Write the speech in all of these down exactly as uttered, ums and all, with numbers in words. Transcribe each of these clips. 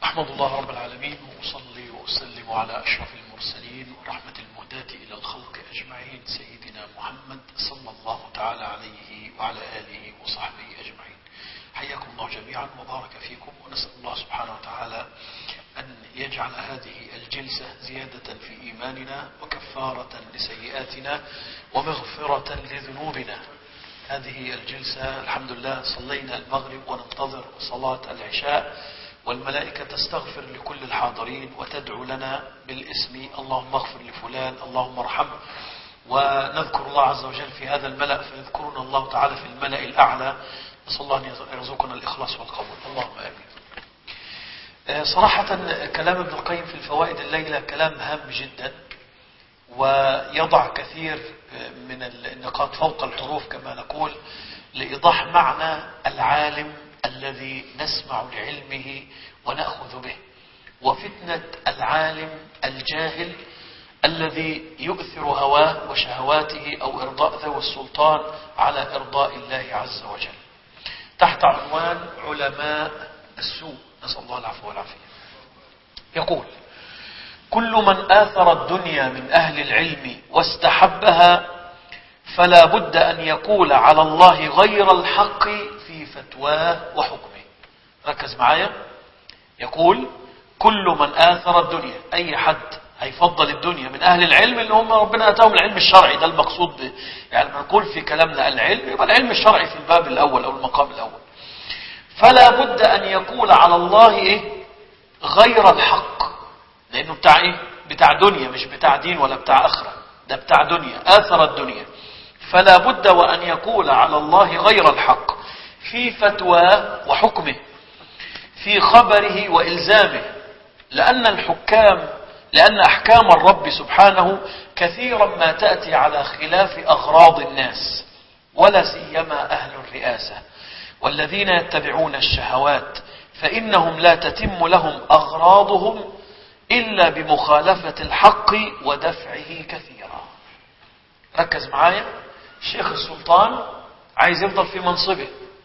أحمد الله رب العالمين وأصلي وأسلم على أشرف المرسلين ورحمة المهداة إلى الخلق أجمعين سيدنا محمد صلى الله تعالى عليه وعلى آله وصحبه أجمعين. حياكم الله جميعا وبارك فيكم، ونسأل الله سبحانه وتعالى أن يجعل هذه الجلسة زيادة في إيماننا وكفارة لسيئاتنا ومغفرة لذنوبنا. هذه الجلسة الحمد لله صلينا المغرب وننتظر صلاة العشاء، والملائكة تستغفر لكل الحاضرين وتدعو لنا بالاسم اللهم اغفر لفلان اللهم ارحمه، ونذكر الله عز وجل في هذا الملأ فيذكرنا الله تعالى في الملأ الأعلى. نسأل الله أن يرزقنا الإخلاص والقبول، اللهم آمين. صراحة كلام ابن القيم في الفوائد الليلة كلام هام جدا، ويضع كثير من النقاط فوق الحروف كما نقول لإيضاح معنى العالم الذي نسمع لعلمه ونأخذ به، وفتنة العالم الجاهل الذي يؤثر هواه وشهواته أو إرضاء ذوي السلطان على إرضاء الله عز وجل، تحت عنوان علماء السوء، نسأل الله العفو والعافية. يقول: كل من آثر الدنيا من أهل العلم واستحبها فلا بد أن يقول على الله غير الحق في فتواه وحكمه. ركز معايا. يقول: كل من آثر الدنيا، أي حد هيفضل الدنيا من أهل العلم اللي هم ربنا أتاهم العلم الشرعي، ده المقصود به. يعني لما نقول في كلامنا العلم يبقى العلم الشرعي في الباب الأول أو المقام الأول. فلا بد أن يقول على الله إيه؟ غير الحق، لأنه بتاع إيه؟ بتاع دنيا، مش بتاع دين ولا بتاع آخرة، ده بتاع دنيا، آثر الدنيا. فلا بد وأن يقول على الله غير الحق في فتواه وحكمه، في خبره وإلزامه، لأن الحكام لأن أحكام الرب سبحانه كثيرا ما تأتي على خلاف أغراض الناس، ولا سيما أهل الرئاسة والذين يتبعون الشهوات، فإنهم لا تتم لهم أغراضهم إلا بمخالفة الحق ودفعه كثيرا. ركز معايا. الشيخ السلطان عايز يفضل في منصبه،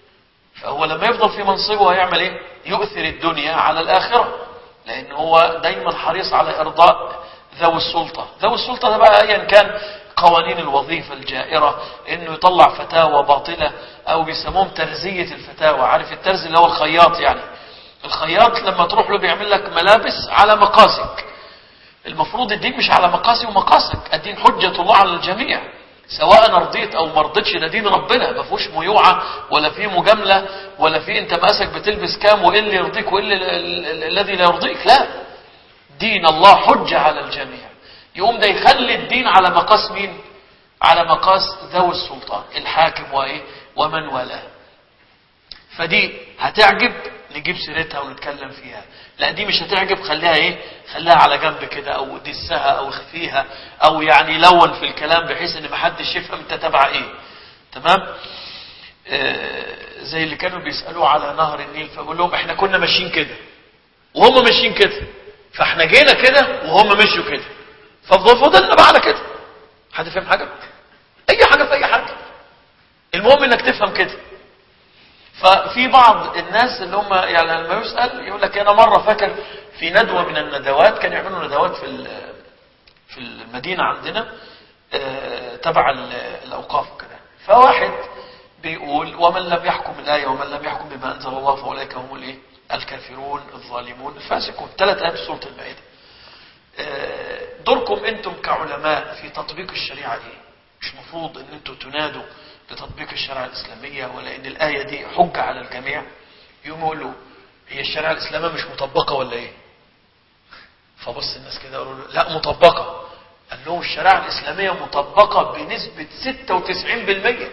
فهو لما يفضل في منصبه هيعمل ايه؟ يؤثر الدنيا على الآخرة، لأن هو دايما حريص على إرضاء ذوي السلطة. ذوي السلطة ده بقى أيا كان قوانين الوظيفة الجائرة، إنه يطلع فتاوى باطلة أو بيسموهم ترزية الفتاوى. عارف الترزي اللي هو الخياط؟ يعني الخياط لما تروح له بيعمل لك ملابس على مقاسك. المفروض الدين مش على مقاسي ومقاسك، الدين حجة الله على الجميع، سواء رضيت او مرضتش، ده دين ربنا ما فيهوش ميوعة ولا فيه مجاملة ولا فيه انت مقاسك بتلبس كام وايه اللي يرضيك وايه اللي الذي لا يرضيك. لا، دين الله حجة على الجميع. يقوم ده يخلي الدين على مقاس مين؟ على مقاس ذوي السلطان، الحاكم وايه ومن والاه. فدي هتعجب نجيب سيرتها ونتكلم فيها، لا دي مش هتعجب خليها ايه؟ خليها على جنب كده، او دسها او اخفيها، او يعني لون في الكلام بحيث ان محدش يفهم انت تبع ايه. تمام؟ آه زي اللي كانوا بيسألوا على نهر النيل، فبقول لهم احنا كنا ماشيين كده وهم ماشيين كده، فاحنا جينا كده وهم مشوا كده، ففضلنا بقى على كده. حد فهم حاجة؟ اي حاجة في اي حاجة، المهم انك تفهم كده. ففي بعض الناس اللي هم يعني لما يسأل يقول لك انا مرة فاكر في ندوة من الندوات، كانوا يعملوا ندوات في في المدينة عندنا تبع الأوقاف كده، فواحد بيقول ومن لم يحكم الآية ومن لم يحكم بما أنزل الله فأولئك هم الايه؟ الكافرون الظالمون الفاسقون. ثلاث آيات في سورة المائدة. دوركم انتم كعلماء في تطبيق الشريعة ايه؟ مش مفروض ان انتم تنادوا بتطبيق الشريعة الإسلامية ولا ان الآية دي حجة على الجميع؟ يقوم يقولوا هي الشريعة الإسلامية مش مطبقة ولا ايه؟ فبص الناس كده يقولوا لا مطبقة. قال لهم الشريعة الإسلامية مطبقة بنسبة ستة وتسعين بالمية.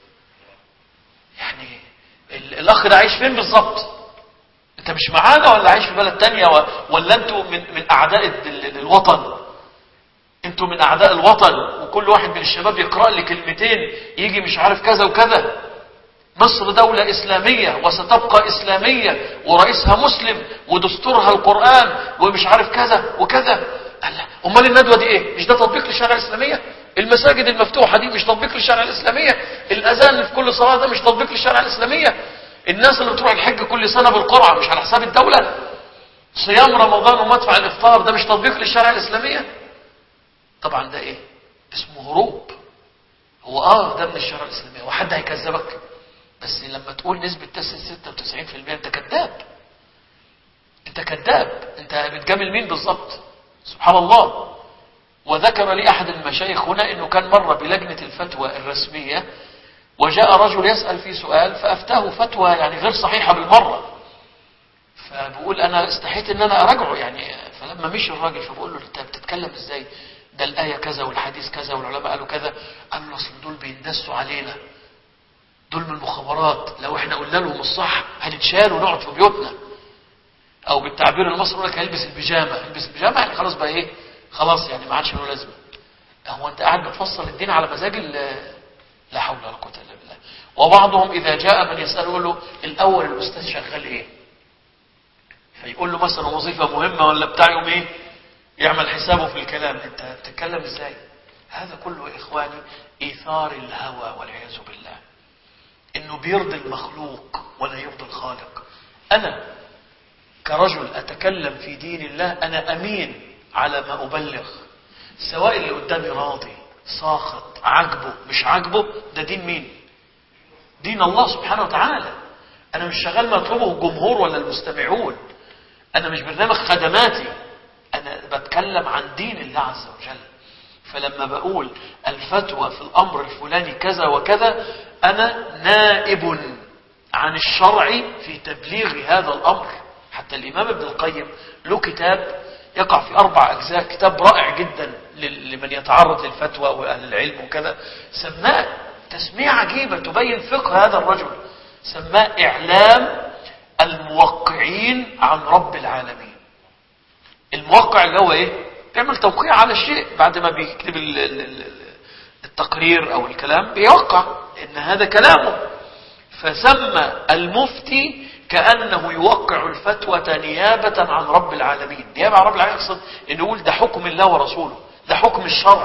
يعني الأخ ده عايش فين بالظبط؟ انت مش معانا ولا عايش في بلد تانية ولا انتوا من, من أعداء الوطن؟ انتوا من أعداء الوطن، وكل واحد من الشباب يقرأ لي كلمتين يجي مش عارف كذا وكذا. مصر دولة إسلامية وستبقى إسلامية ورئيسها مسلم ودستورها القرآن ومش عارف كذا وكذا. أمال الندوة دي إيه؟ مش ده تطبيق للشريعة الإسلامية؟ المساجد المفتوحة دي مش تطبيق للشريعة الإسلامية؟ الأذان في كل صلاة ده مش تطبيق للشريعة الإسلامية؟ الناس اللي بتروح الحج كل سنة بالقرعة مش على حساب الدولة؟ صيام رمضان ومدفع الافطار ده مش تطبيق للشريعة الاسلامية؟ طبعا ده ايه؟ اسمه هروب. هو اه ده من الشريعة الاسلامية وحد هيكذبك، بس لما تقول نسبة ستة وتسعين بالمئة انت كذاب، انت كذاب، انت بتجامل مين بالظبط؟ سبحان الله. وذكر لي احد المشايخ هنا انه كان مر بلجنة الفتوى الرسمية وجاء رجل يسأل في سؤال فافتاه فتوى يعني غير صحيحة بالمرة، فبقول انا استحيت ان انا اراجعه يعني. فلما مشي الراجل فبقول له انت بتتكلم ازاي؟ ده الايه كذا والحديث كذا والعلماء قالوا كذا. قال له اصل دول بيندسوا علينا، دول من المخابرات، لو احنا قلنا لهم الصح هنتشال ونقعد في بيوتنا. او بالتعبير المصري يقول لك هيلبس البيجامه، يلبس البيجامه يعني خلاص بقى ايه، خلاص يعني ما عادش له لازمه. هو انت قاعد بتفصل الدين على مزاج؟ لا حول ولا قوه الا بالله. وبعضهم اذا جاء من يساله يقول له الاول الاستاذ شغال ايه؟ فيقول له مثلا وظيفه مهمه ولا بتاع يوم ايه، يعمل حسابه في الكلام. انت بتتكلم ازاي؟ هذا كله يا اخواني ايثار الهوى والعياذ بالله، انه بيرضي المخلوق ولا يرضي الخالق. انا كرجل اتكلم في دين الله انا امين على ما ابلغ، سواء اللي قدامي راضي ساخط عاجبه مش عاجبه، ده دين مين؟ دين الله سبحانه وتعالى. انا مش شغال ما يطلبه الجمهور ولا المستمعون، انا مش برنامج خدماتي، انا بتكلم عن دين الله عز وجل. فلما بقول الفتوى في الامر الفلاني كذا وكذا، انا نائب عن الشرع في تبليغ هذا الامر. حتى الامام ابن القيم له كتاب يقع في اربع اجزاء، كتاب رائع جدا لمن يتعرض للفتوى واهل العلم وكذا، سماه تسمية عجيبة تبين فقه هذا الرجل، سماه اعلام الموقعين عن رب العالمين. الموقع اللي هو ايه؟ بيعمل توقيع على الشيء بعد ما بيكتب التقرير او الكلام، بيوقع ان هذا كلامه. فسمى المفتي كأنه يوقع الفتوى نيابة عن رب العالمين. نيابة عن رب العالمين يقصد انه يقول ده حكم الله ورسوله، ده حكم الشرع،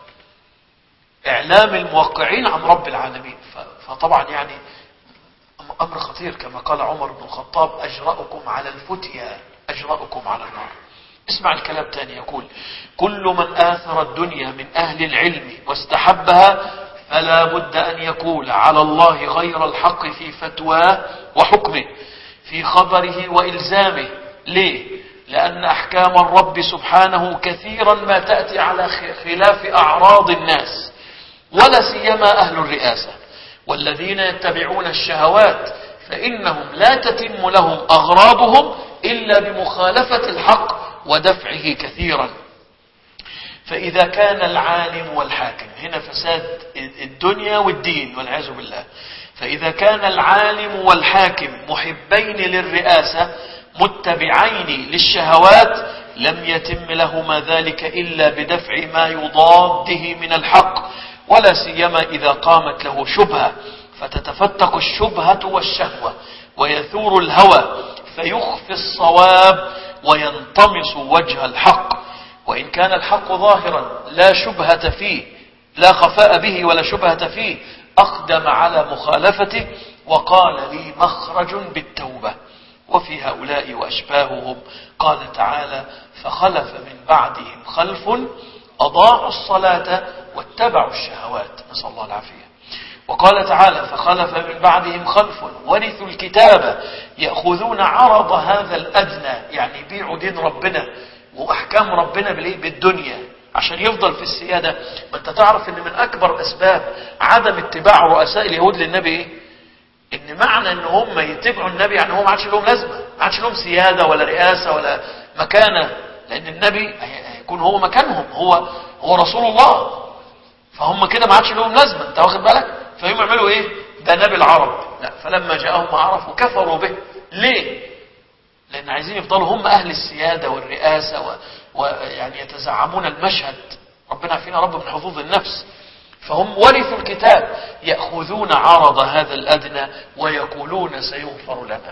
اعلام الموقعين عن رب العالمين. فطبعا يعني امر خطير، كما قال عمر بن الخطاب اجرأكم على الفتيا اجرأكم على النار. اسمع الكلام تاني، يقول كل من آثر الدنيا من أهل العلم واستحبها فلا بد أن يقول على الله غير الحق في فتواه وحكمه، في خبره وإلزامه. ليه؟ لأن أحكام الرب سبحانه كثيرا ما تأتي على خلاف أعراض الناس، ولا سيما أهل الرئاسة والذين يتبعون الشهوات، فإنهم لا تتم لهم أغراضهم إلا بمخالفة الحق ودفعه كثيرا. فإذا كان العالم والحاكم، هنا فساد الدنيا والدين والعياذ بالله، فإذا كان العالم والحاكم محبين للرئاسة متبعين للشهوات لم يتم لهما ذلك إلا بدفع ما يضاده من الحق، ولا سيما إذا قامت له شبهة فتتفتق الشبهة والشهوة ويثور الهوى فيخفي الصواب وينطمس وجه الحق. وإن كان الحق ظاهرا لا شبهة فيه، لا خفاء به ولا شبهة فيه، أقدم على مخالفته وقال لي مخرج بالتوبة. وفي هؤلاء وأشباههم قال تعالى فخلف من بعدهم خلف أضاعوا الصلاة واتبعوا الشهوات، نسأل الله العافية. وقال تعالى فخلف من بعدهم خلف ورثوا الكتاب يأخذون عرض هذا الأدنى، يعني يبيعوا دين ربنا وأحكام ربنا بالدنيا عشان يفضل في السيادة. ما انت تعرف ان من أكبر أسباب عدم اتباع رؤساء اليهود للنبي ايه؟ ان معنى ان هم يتبعوا النبي يعني هم ما عادش لهم لازمة، ما عادش لهم سيادة ولا رئاسة ولا مكانة، لأن النبي هيكون هو مكانهم، هو هو رسول الله، فهم كده ما عادش لهم لازمة. انت واخد بالك؟ فهم يعملوا ايه؟ ده نبي العرب. لا، فلما جاءهم ما عرفوا كفروا به. ليه؟ لأن عايزين يفضلوا هم أهل السيادة والرئاسة ويعني يتزعمون المشهد. ربنا عارفين رب من حظوظ النفس. فهم ورثوا الكتاب يأخذون عرض هذا الأدنى ويقولون سيغفر لنا.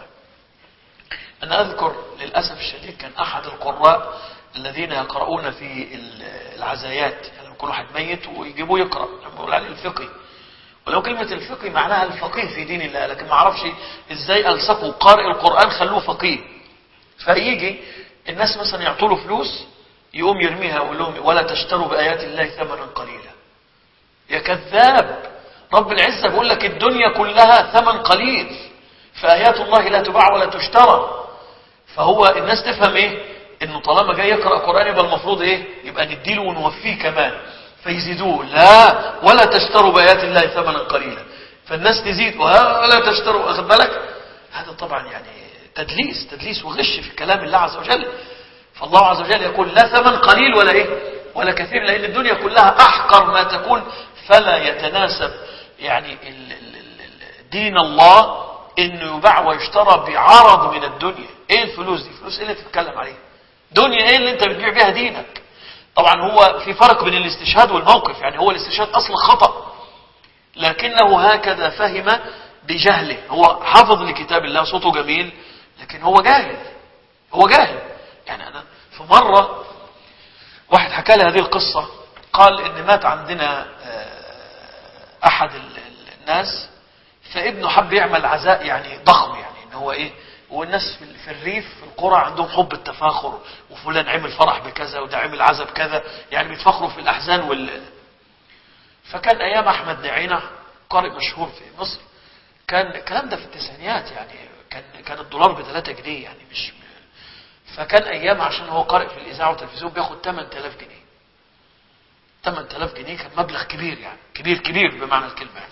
أنا أذكر للأسف الشديد كان أحد القراء الذين يقرؤون في العزايات، يعني كل واحد ميت ويجيبوه يقرأ، يقول عليه الفقه. ولو كلمة الفقه معناها الفقيه في دين الله، لكن ما عرفش ازاي ألصقوا قارئ القرآن خلوه فقيه. فيجي الناس مثلا يعطوا له فلوس يقوم يرميها ويقول لهم ولا تشتروا بآيات الله ثمنا قليلا. يا كذاب، رب العزة بيقول لك الدنيا كلها ثمن قليل، فآيات الله لا تباع ولا تشترى. فهو الناس تفهم ايه؟ انه طالما جاي يقرأ قرآن يبقى المفروض ايه؟ يبقى نديله ونوفيه كمان، فيزيدوه. لا، ولا تشتروا بآيات الله ثمنا قليلا، فالناس تزيد ولا تشتروا. اخذ بالك؟ هذا طبعا يعني تدليس تدليس وغش في كلام الله عز وجل. فالله عز وجل يقول لا ثمن قليل ولا ايه ولا كثير، لان الدنيا كلها احقر ما تكون، فلا يتناسب يعني دين الله انه يباع ويشترى بعرض من الدنيا. ايه الفلوس دي؟ فلوس ايه اللي تتكلم عليها؟ دنيا ايه اللي انت بتبيع بيها دينك؟ طبعا هو في فرق بين الاستشهاد والموقف، يعني هو الاستشهاد اصلا خطأ، لكنه هكذا فهم بجهله. هو حافظ لكتاب الله، صوته جميل، لكن هو جاهل، هو جاهل. يعني انا في مرة واحد حكى لي هذه القصة، قال ان مات عندنا احد الناس، فابنه حب يعمل عزاء يعني ضخم، يعني ان هو ايه، والناس في الريف في القرى عندهم حب التفاخر، وفلان عمل فرح بكذا وده عمل عزاء بكذا، يعني بيتفخروا في الاحزان وال فكان ايام احمد نعينة قارئ مشهور في مصر، كان الكلام ده في التسعينيات، يعني كان كان الدولار بثلاثة جنيه، يعني مش فكان ايام عشان هو قارئ في الاذاعه والتلفزيون بياخد ثمانية آلاف جنيه. ثمانية آلاف جنيه كان مبلغ كبير، يعني كبير كبير بمعنى الكلمه يعني.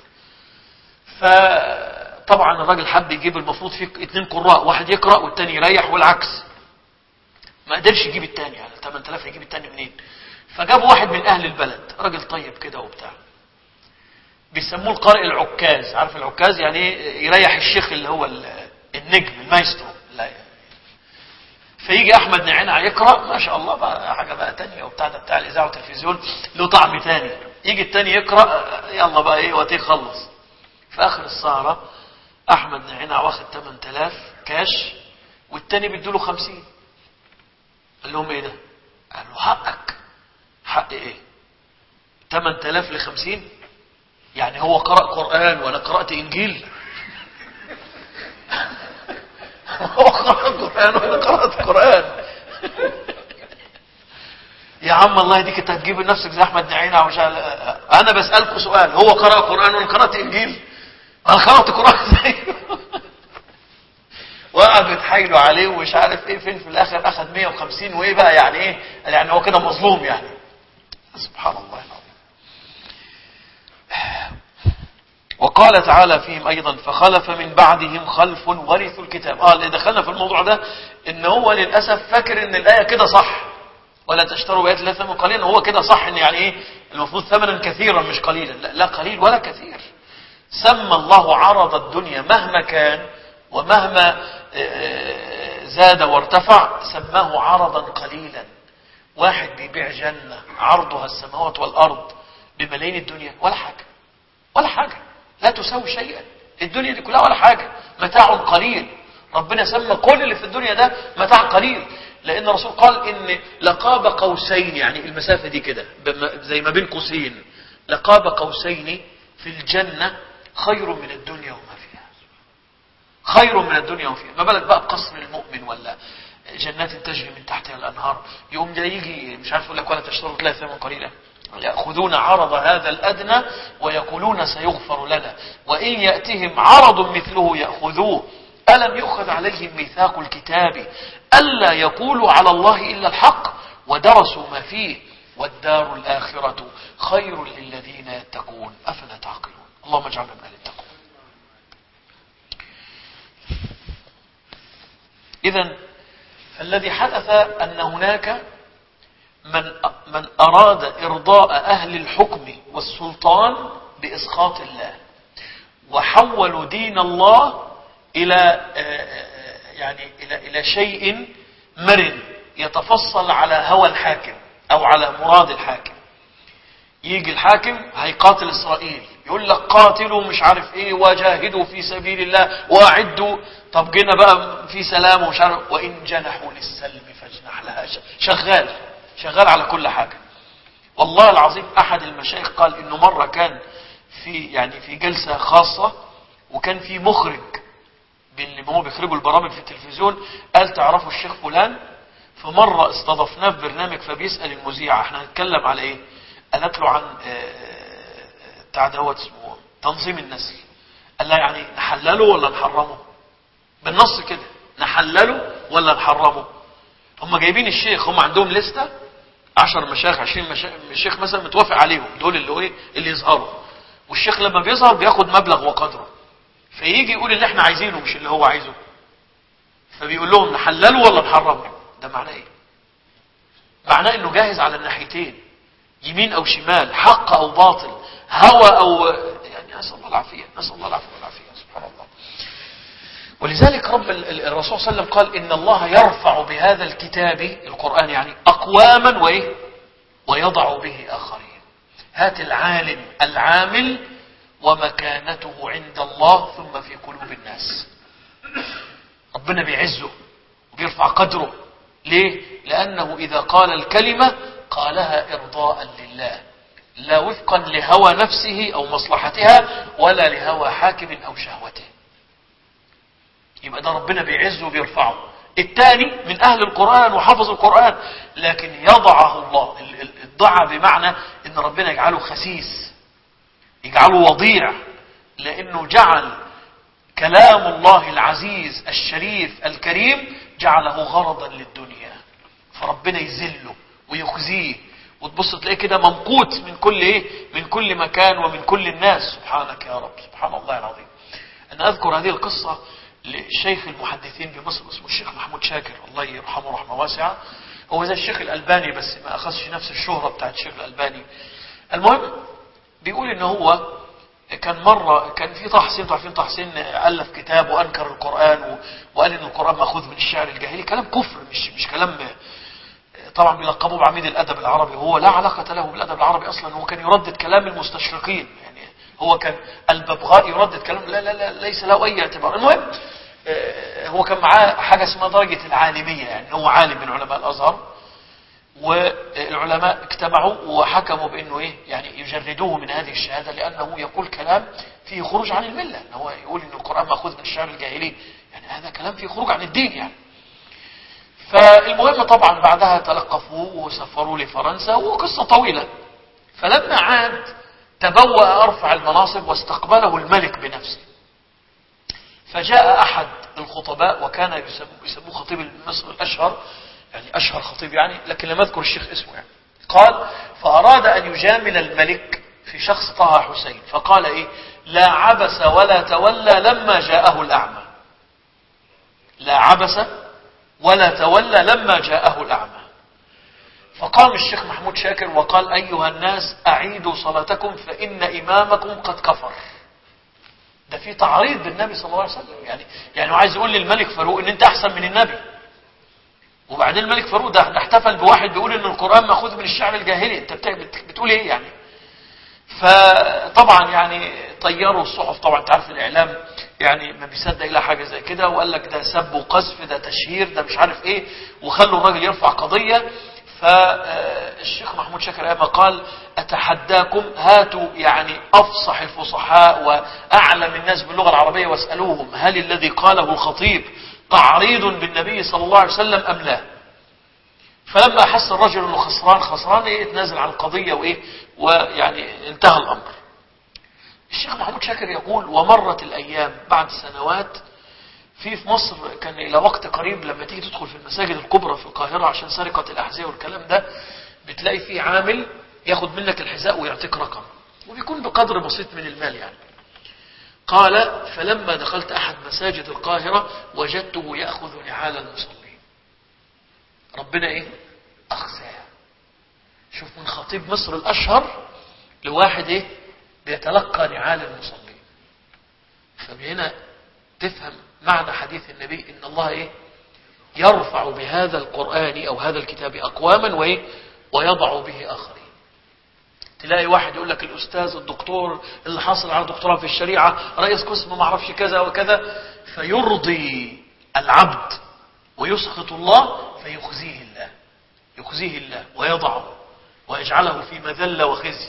فطبعا الراجل حب يجيب، المفروض فيه اثنين قراء، واحد يقرا والثاني يريح والعكس، ما قدرش يجيب الثاني، يعني ثمانية آلاف يجيب الثاني منين؟ فجابوا واحد من اهل البلد، راجل طيب كده وبتاع، بيسموه القارئ العكاز. عارف العكاز يعني ايه؟ يريح الشيخ اللي هو النجم المايسترو. لا، فيجي احمد نعينة يقرا، ما شاء الله بقى حاجه بقى تانية وبتاع، ده بتاع الاذاعه والتلفزيون له طعم تاني. يجي التاني يقرا، يلا بقى ايه وقت يخلص. في اخر السهره احمد نعينة واخد ثمانية آلاف كاش، والتاني بيديله خمسين. قال لهم ايه ده؟ قالوا حقك. حق ايه؟ ثمانية آلاف ل خمسين؟ يعني هو قرأ قرآن وانا قرأت انجيل؟ هو قرأ قرآن وانا قرأت قرآن؟ يا عم الله يهديك، انت هتجيب لنفسك زي احمد نعينة. مش انا بسألكوا سؤال، هو قرأ قرآن وانا قرأت انجيل؟ انا قرأت قرآن زيه. وقعدوا يتحايلوا عليه ومش عارف ايه، فين في الاخر اخذ مية وخمسين. وايه بقى يعني ايه؟ يعني هو كده مظلوم يعني. سبحان الله العظيم. وقال تعالى فيهم ايضا فخلف من بعدهم خلف ورثوا الكتاب. اه اللي دخلنا في الموضوع ده ان هو للاسف فاكر ان الايه كده صح، ولا تشتروا بآيات الله ثمنا قليلا. هو كده صح، ان يعني ايه المفروض ثمنا كثيرا مش قليلا. لا, لا قليل ولا كثير. سمى الله عرض الدنيا مهما كان ومهما زاد وارتفع، سماه عرضا قليلا. واحد بيبيع جنة عرضها السماوات والارض بملايين الدنيا، ولا حاجة ولا حاجة، لا تساوي شيئا. الدنيا دي كلها ولا حاجة، متاع قليل. ربنا سمى كل اللي في الدنيا ده متاع قليل، لان الرسول قال ان لقاب قوسين، يعني المسافة دي كده زي ما بين قوسين، لقاب قوسين في الجنة خير من الدنيا وما فيها. خير من الدنيا وما فيها. ما بالك بقى بقصر المؤمن ولا جنات تجري من تحتها الانهار. يوم ده يجي مش عارف يقول لك ولا تشتروا ثلاثة ثمنا قليلا، يأخذون عرض هذا الأدنى ويقولون سيغفر لنا وإن يأتهم عرض مثله يأخذوه ألم يؤخذ عليهم ميثاق الكتاب ألا يقولوا على الله إلا الحق ودرسوا ما فيه والدار الآخرة خير للذين يتقون أفلا تعقلون. اللهم اجعلنا من أهل التقوى. إذن فالذي حدث أن هناك من من أراد إرضاء أهل الحكم والسلطان بإسخاط الله، وحولوا دين الله إلى يعني إلى إلى شيء مرن يتفصل على هوى الحاكم أو على مراد الحاكم. يجي الحاكم هيقاتل إسرائيل، يقول لك قاتلوا مش عارف إيه وجاهدوا في سبيل الله وأعدوا. طب جينا بقى في سلام ومش عارف، وإن جنحوا للسلم فاجنح لها. شغال شغال على كل حاجة. والله العظيم أحد المشايخ قال إنه مرة كان في يعني في جلسة خاصة، وكان في مخرج باللي هو بيخرجوا البرامج في التلفزيون، قال تعرفوا الشيخ فلان؟ فمرة استضفناه في برنامج فبيسأل المذيعة احنا هنتكلم على ايه؟ قالت له عن بتاع دوت اسمه تنظيم النسل. قال لها يعني نحلله ولا نحرمه؟ بالنص كده، نحلله ولا نحرمه؟ هم جايبين الشيخ، هم عندهم لستة عشر مشايخ عشرين مشايخ مثلا متوافق عليهم، دول اللي ايه اللي يظهروا، والشيخ لما بيظهر بياخد مبلغ وقدره، فيجي يقول اللي احنا عايزينه مش اللي هو عايزه، فبيقول لهم نحلله ولا نحرمه؟ ده معناه ايه؟ معناه انه جاهز على الناحيتين، يمين او شمال، حق او باطل، هوى او يعني نسأل الله العافية، نسأل الله العافية والعافية، سبحان الله. ولذلك رب الرسول صلى الله عليه وسلم قال إن الله يرفع بهذا الكتاب القرآن يعني أقواما وإيه ويضع به آخرين. هات العالم العامل ومكانته عند الله ثم في قلوب الناس. ربنا بيعزه وبيرفع قدره. ليه؟ لأنه إذا قال الكلمة قالها إرضاء لله، لا وفقا لهوى نفسه أو مصلحتها ولا لهوى حاكم أو شهوته. يبقى ده ربنا بيعزه وبيرفعه. الثاني من أهل القرآن وحفظ القرآن لكن يضعه الله، الضع بمعنى إن ربنا يجعله خسيس، يجعله وضيع، لأنه جعل كلام الله العزيز الشريف الكريم جعله غرضا للدنيا، فربنا يذله ويخزيه، وتبص تلاقيه كده ممقوت من كل ايه من كل مكان ومن كل الناس. سبحانك يا رب، سبحان الله العظيم. أنا أذكر هذه القصة لشيخ المحدثين بمصر اسمه الشيخ محمود شاكر الله يرحمه رحمة واسعة. هو زي الشيخ الألباني بس ما أخذش نفس الشهرة بتاعت الشيخ الألباني. المهم بيقول إن هو كان مرة كان في طه حسين، تعرفين طه حسين ألف كتاب وأنكر القرآن وقال إن القرآن مأخوذ من الشعر الجاهلي، كلام كفر، مش مش كلام طبعا بيلقبوه بعميد الأدب العربي، وهو لا علاقة له بالأدب العربي أصلا. هو كان يردد كلام المستشرقين، يعني هو كان الببغاء يردد كلام لا لا لا ليس له أي اعتبار. المهم هو كان معاه حاجة اسمها درجة العالمية، يعني هو عالم من علماء الأزهر، والعلماء اجتمعوا وحكموا بأنه إيه يعني يجردوه من هذه الشهادة لأنه يقول كلام فيه خروج عن الملة. إن هو يقول إن القرآن مأخوذ من الشعر الجاهلي، يعني هذا كلام فيه خروج عن الدين يعني. فالمهم طبعا بعدها تلقفوه وسفروا لفرنسا وقصة طويلة. فلما عاد تبوأ أرفع المناصب واستقبله الملك بنفسه. فجاء أحد الخطباء وكان يسموه خطيب مصر الأشهر، يعني أشهر خطيب يعني، لكن لم أذكر الشيخ اسمه يعني. قال فأراد أن يجامل الملك في شخص طه حسين، فقال إيه لا عبس ولا تولى لما جاءه الأعمى. لا عبس ولا تولى لما جاءه الأعمى. فقام الشيخ محمود شاكر وقال أيها الناس أعيدوا صلاتكم فإن إمامكم قد كفر. ده في تعريض بالنبي صلى الله عليه وسلم، يعني يعني عايز يقول للملك فاروق ان انت احسن من النبي. وبعدين الملك فاروق ده, ده احتفل بواحد بيقول ان القرآن مأخوذ من الشعر الجاهلي، انت بتقول ايه يعني؟ فطبعا يعني طيروا الصحف، طبعا تعرف الاعلام يعني ما بيصدق الى حاجه زي كده، وقال لك ده سب وقذف، ده تشهير، ده مش عارف ايه، وخلوا الراجل يرفع قضيه. فالشيخ محمود شاكر ايما قال اتحداكم هاتوا يعني افصح الفصحاء واعلم الناس باللغه العربيه واسالوهم هل الذي قاله الخطيب تعريض بالنبي صلى الله عليه وسلم ام لا؟ فلما احس الرجل انه خسران خسران ايه اتنازل عن القضيه وايه ويعني انتهى الامر. الشيخ محمود شاكر يقول ومرت الايام بعد سنوات في في مصر كان الى وقت قريب لما تيجي تدخل في المساجد الكبرى في القاهرة عشان سرقة الاحذية والكلام ده بتلاقي فيه عامل ياخد منك الحذاء ويعطيك رقم وبيكون بقدر بسيط من المال يعني. قال فلما دخلت احد مساجد القاهرة وجدته يأخذ نعال المصلين. ربنا ايه اخزاه. شوف من خطيب مصر الاشهر لواحد ايه بيتلقى نعال المصلين. فبهنا تفهم معنى حديث النبي ان الله ايه يرفع بهذا القرآن او هذا الكتاب اقواما وايه ويضع به اخرين. تلاقي واحد يقول لك الاستاذ الدكتور اللي حاصل على دكتوراه في الشريعة رئيس قسم ما اعرفش كذا وكذا، فيرضي العبد ويسخط الله فيخزيه الله، يخزيه الله ويضعه ويجعله في مذلة وخزي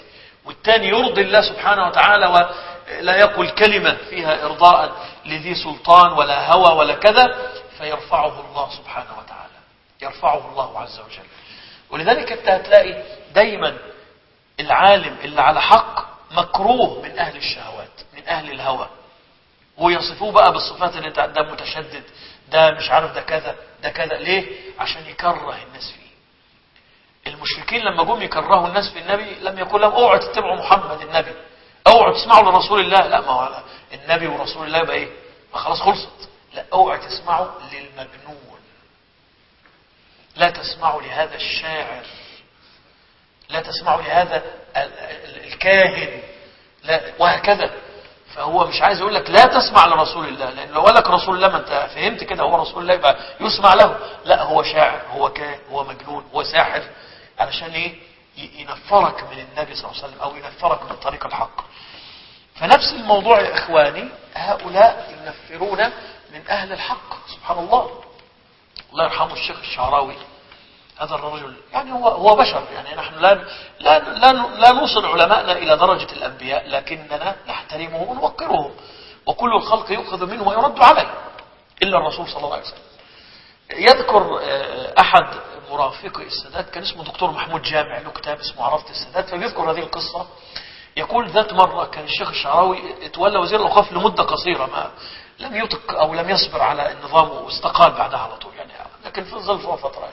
والتاني يرضي الله سبحانه وتعالى ولا يقول كلمة فيها إرضاء لذي سلطان ولا هوى ولا كذا، فيرفعه الله سبحانه وتعالى، يرفعه الله عز وجل. ولذلك انت هتلاقي دايما العالم اللي على حق مكروه من أهل الشهوات، من أهل الهوى، ويصفوه بقى بالصفات اللي انت ده متشدد، ده مش عارف، ده كذا ده كذا. ليه؟ عشان يكره الناس فيه. المشركين لما جم يكرهوا الناس في النبي لم يقول لهم اوعوا تتبعوا محمد النبي، اوعوا تسمعوا لرسول الله. لا، ما هو النبي ورسول الله يبقى ايه؟ ما خلاص خلصت. لا، اوعوا تسمعوا للمجنون، لا تسمعوا لهذا الشاعر، لا تسمعوا لهذا الكاهن، لا، وهكذا. فهو مش عايز يقول لك لا تسمع لرسول الله، لان لو قال لك رسول الله ما انت فهمت كده هو رسول الله يبقى يسمع له. لا، هو شاعر، هو كاهن، هو مجنون، هو ساحر، علشان ايه؟ ينفرك من النبي صلى الله عليه وسلم او ينفرك من طريق الحق. فنفس الموضوع يا اخواني، هؤلاء ينفرون من اهل الحق. سبحان الله. الله يرحمه الشيخ الشعراوي، هذا الرجل يعني هو هو بشر، يعني نحن لا لا لا, لا نوصل علماءنا الى درجة الانبياء، لكننا نحترمهم ونوقرهم، وكل الخلق يؤخذ منه ويرد عليه الا الرسول صلى الله عليه وسلم. يذكر احد مرافقي السادات كان اسمه دكتور محمود جامع، له كتاب اسمه عرفت السادات، فبيذكر هذه القصة. يقول ذات مرة كان الشيخ الشعراوي اتولى وزير الأوقاف لمدة قصيرة، ما لم يطق أو لم يصبر على النظام واستقال بعدها على طول يعني، لكن في ظل فترة.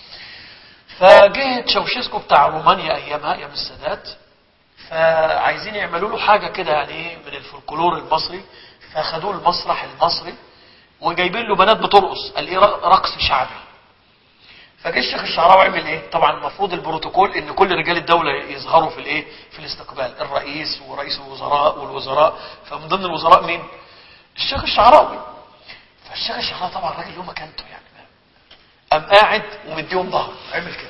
فجه تشاوشيسكو بتاع رومانيا أيامها، أيام السادات، فعايزين يعملوا له حاجة كده يعني من الفولكلور المصري، فاخدوه المسرح المصري وجايبين له بنات بترقص، قال ايه؟ رقص شعبي. فجه الشيخ الشعراوي عمل ايه؟ طبعا المفروض البروتوكول ان كل رجال الدولة يظهروا في الايه؟ في الاستقبال، الرئيس ورئيس الوزراء والوزراء، فمن ضمن الوزراء مين؟ الشيخ الشعراوي. فالشيخ الشعراوي طبعا الراجل له مكانته يعني، قام قاعد ومديهم ظهر، عمل كده،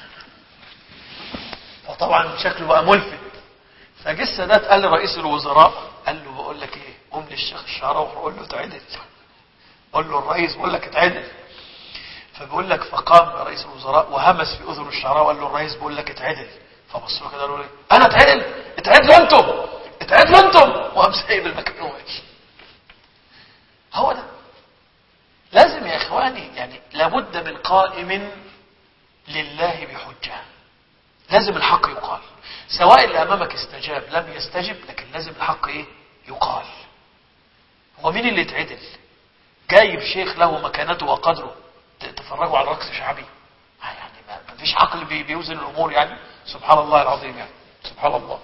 فطبعا شكله بقى ملفت. فجه السادات قال لرئيس الوزراء، قال له بقول لك ايه؟ قوم للشيخ الشعراوي وقول له اتعدل، قول له الرئيس بقول لك اتعدل. فبيقول لك فقام رئيس الوزراء وهمس في اذن الشعراوي وقال له الرئيس بقول لك اتعدل. فبص له كده قال له ايه؟ انا اتعدل؟ اتعدلوا انتم، اتعدلوا انتم، وقام سايب المكان وماشي. هو ده لازم يا اخواني، يعني لابد من قائم لله بحجه، لازم الحق يقال، سواء اللي امامك استجاب لم يستجب، لكن لازم الحق ايه؟ يقال. هو مين اللي اتعدل؟ جايب شيخ له مكانته وقدره تفرجوا على رقص شعبي؟ يعني ما فيش عقل بيوزن الامور يعني. سبحان الله العظيم يعني، سبحان الله.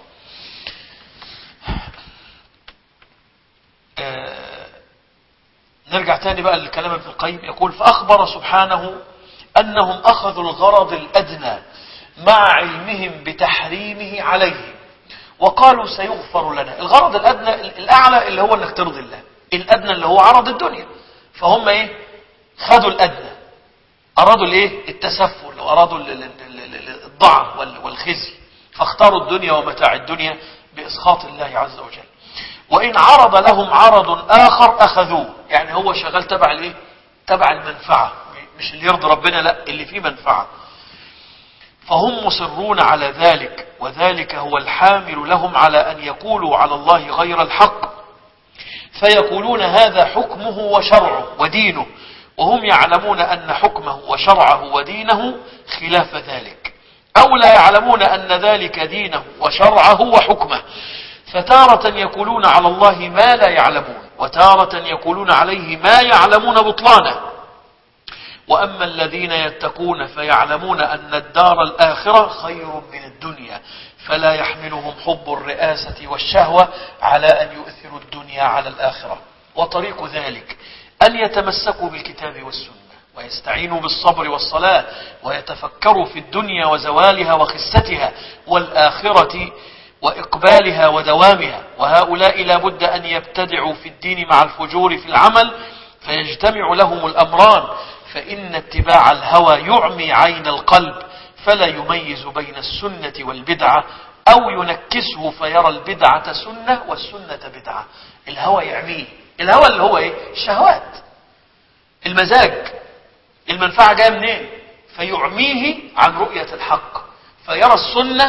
آه نرجع تاني بقى لكلام ابن القيم. يقول فأخبر سبحانه أنهم أخذوا الغرض الأدنى مع علمهم بتحريمه عليهم وقالوا سيغفر لنا. الغرض الأدنى الأعلى اللي هو انك ترضي الله، الأدنى اللي هو عرض الدنيا. فهم ايه؟ خدوا الأدنى، أرادوا الايه؟ التسفل، وأرادوا الضعف والخزي، فاختاروا الدنيا ومتاع الدنيا بإسخاط الله عز وجل. وإن عرض لهم عرض آخر أخذوه، يعني هو شغال تبع الايه؟ تبع المنفعة، مش اللي يرضي ربنا، لا، اللي فيه منفعة. فهم مصرون على ذلك، وذلك هو الحامل لهم على أن يقولوا على الله غير الحق، فيقولون هذا حكمه وشرعه ودينه، وهم يعلمون أن حكمه وشرعه ودينه خلاف ذلك، أو لا يعلمون أن ذلك دينه وشرعه وحكمه. فتارة يقولون على الله ما لا يعلمون، وتارة يقولون عليه ما يعلمون بطلانه. وأما الذين يتقون فيعلمون أن الدار الآخرة خير من الدنيا، فلا يحملهم حب الرئاسة والشهوة على أن يؤثروا الدنيا على الآخرة. وطريق ذلك أن يتمسكوا بالكتاب والسنة، ويستعينوا بالصبر والصلاة، ويتفكروا في الدنيا وزوالها وخستها، والآخرة وإقبالها ودوامها. وهؤلاء لا بد أن يبتدعوا في الدين مع الفجور في العمل، فيجتمع لهم الأمران، فإن اتباع الهوى يعمي عين القلب، فلا يميز بين السنة والبدعة، أو ينكسه فيرى البدعة سنة والسنة بدعة. الهوى يعميه، الهوى اللي هو ايه؟ الشهوات، المزاج، المنفعة جاية منين؟ فيعميه عن رؤية الحق، فيرى السنة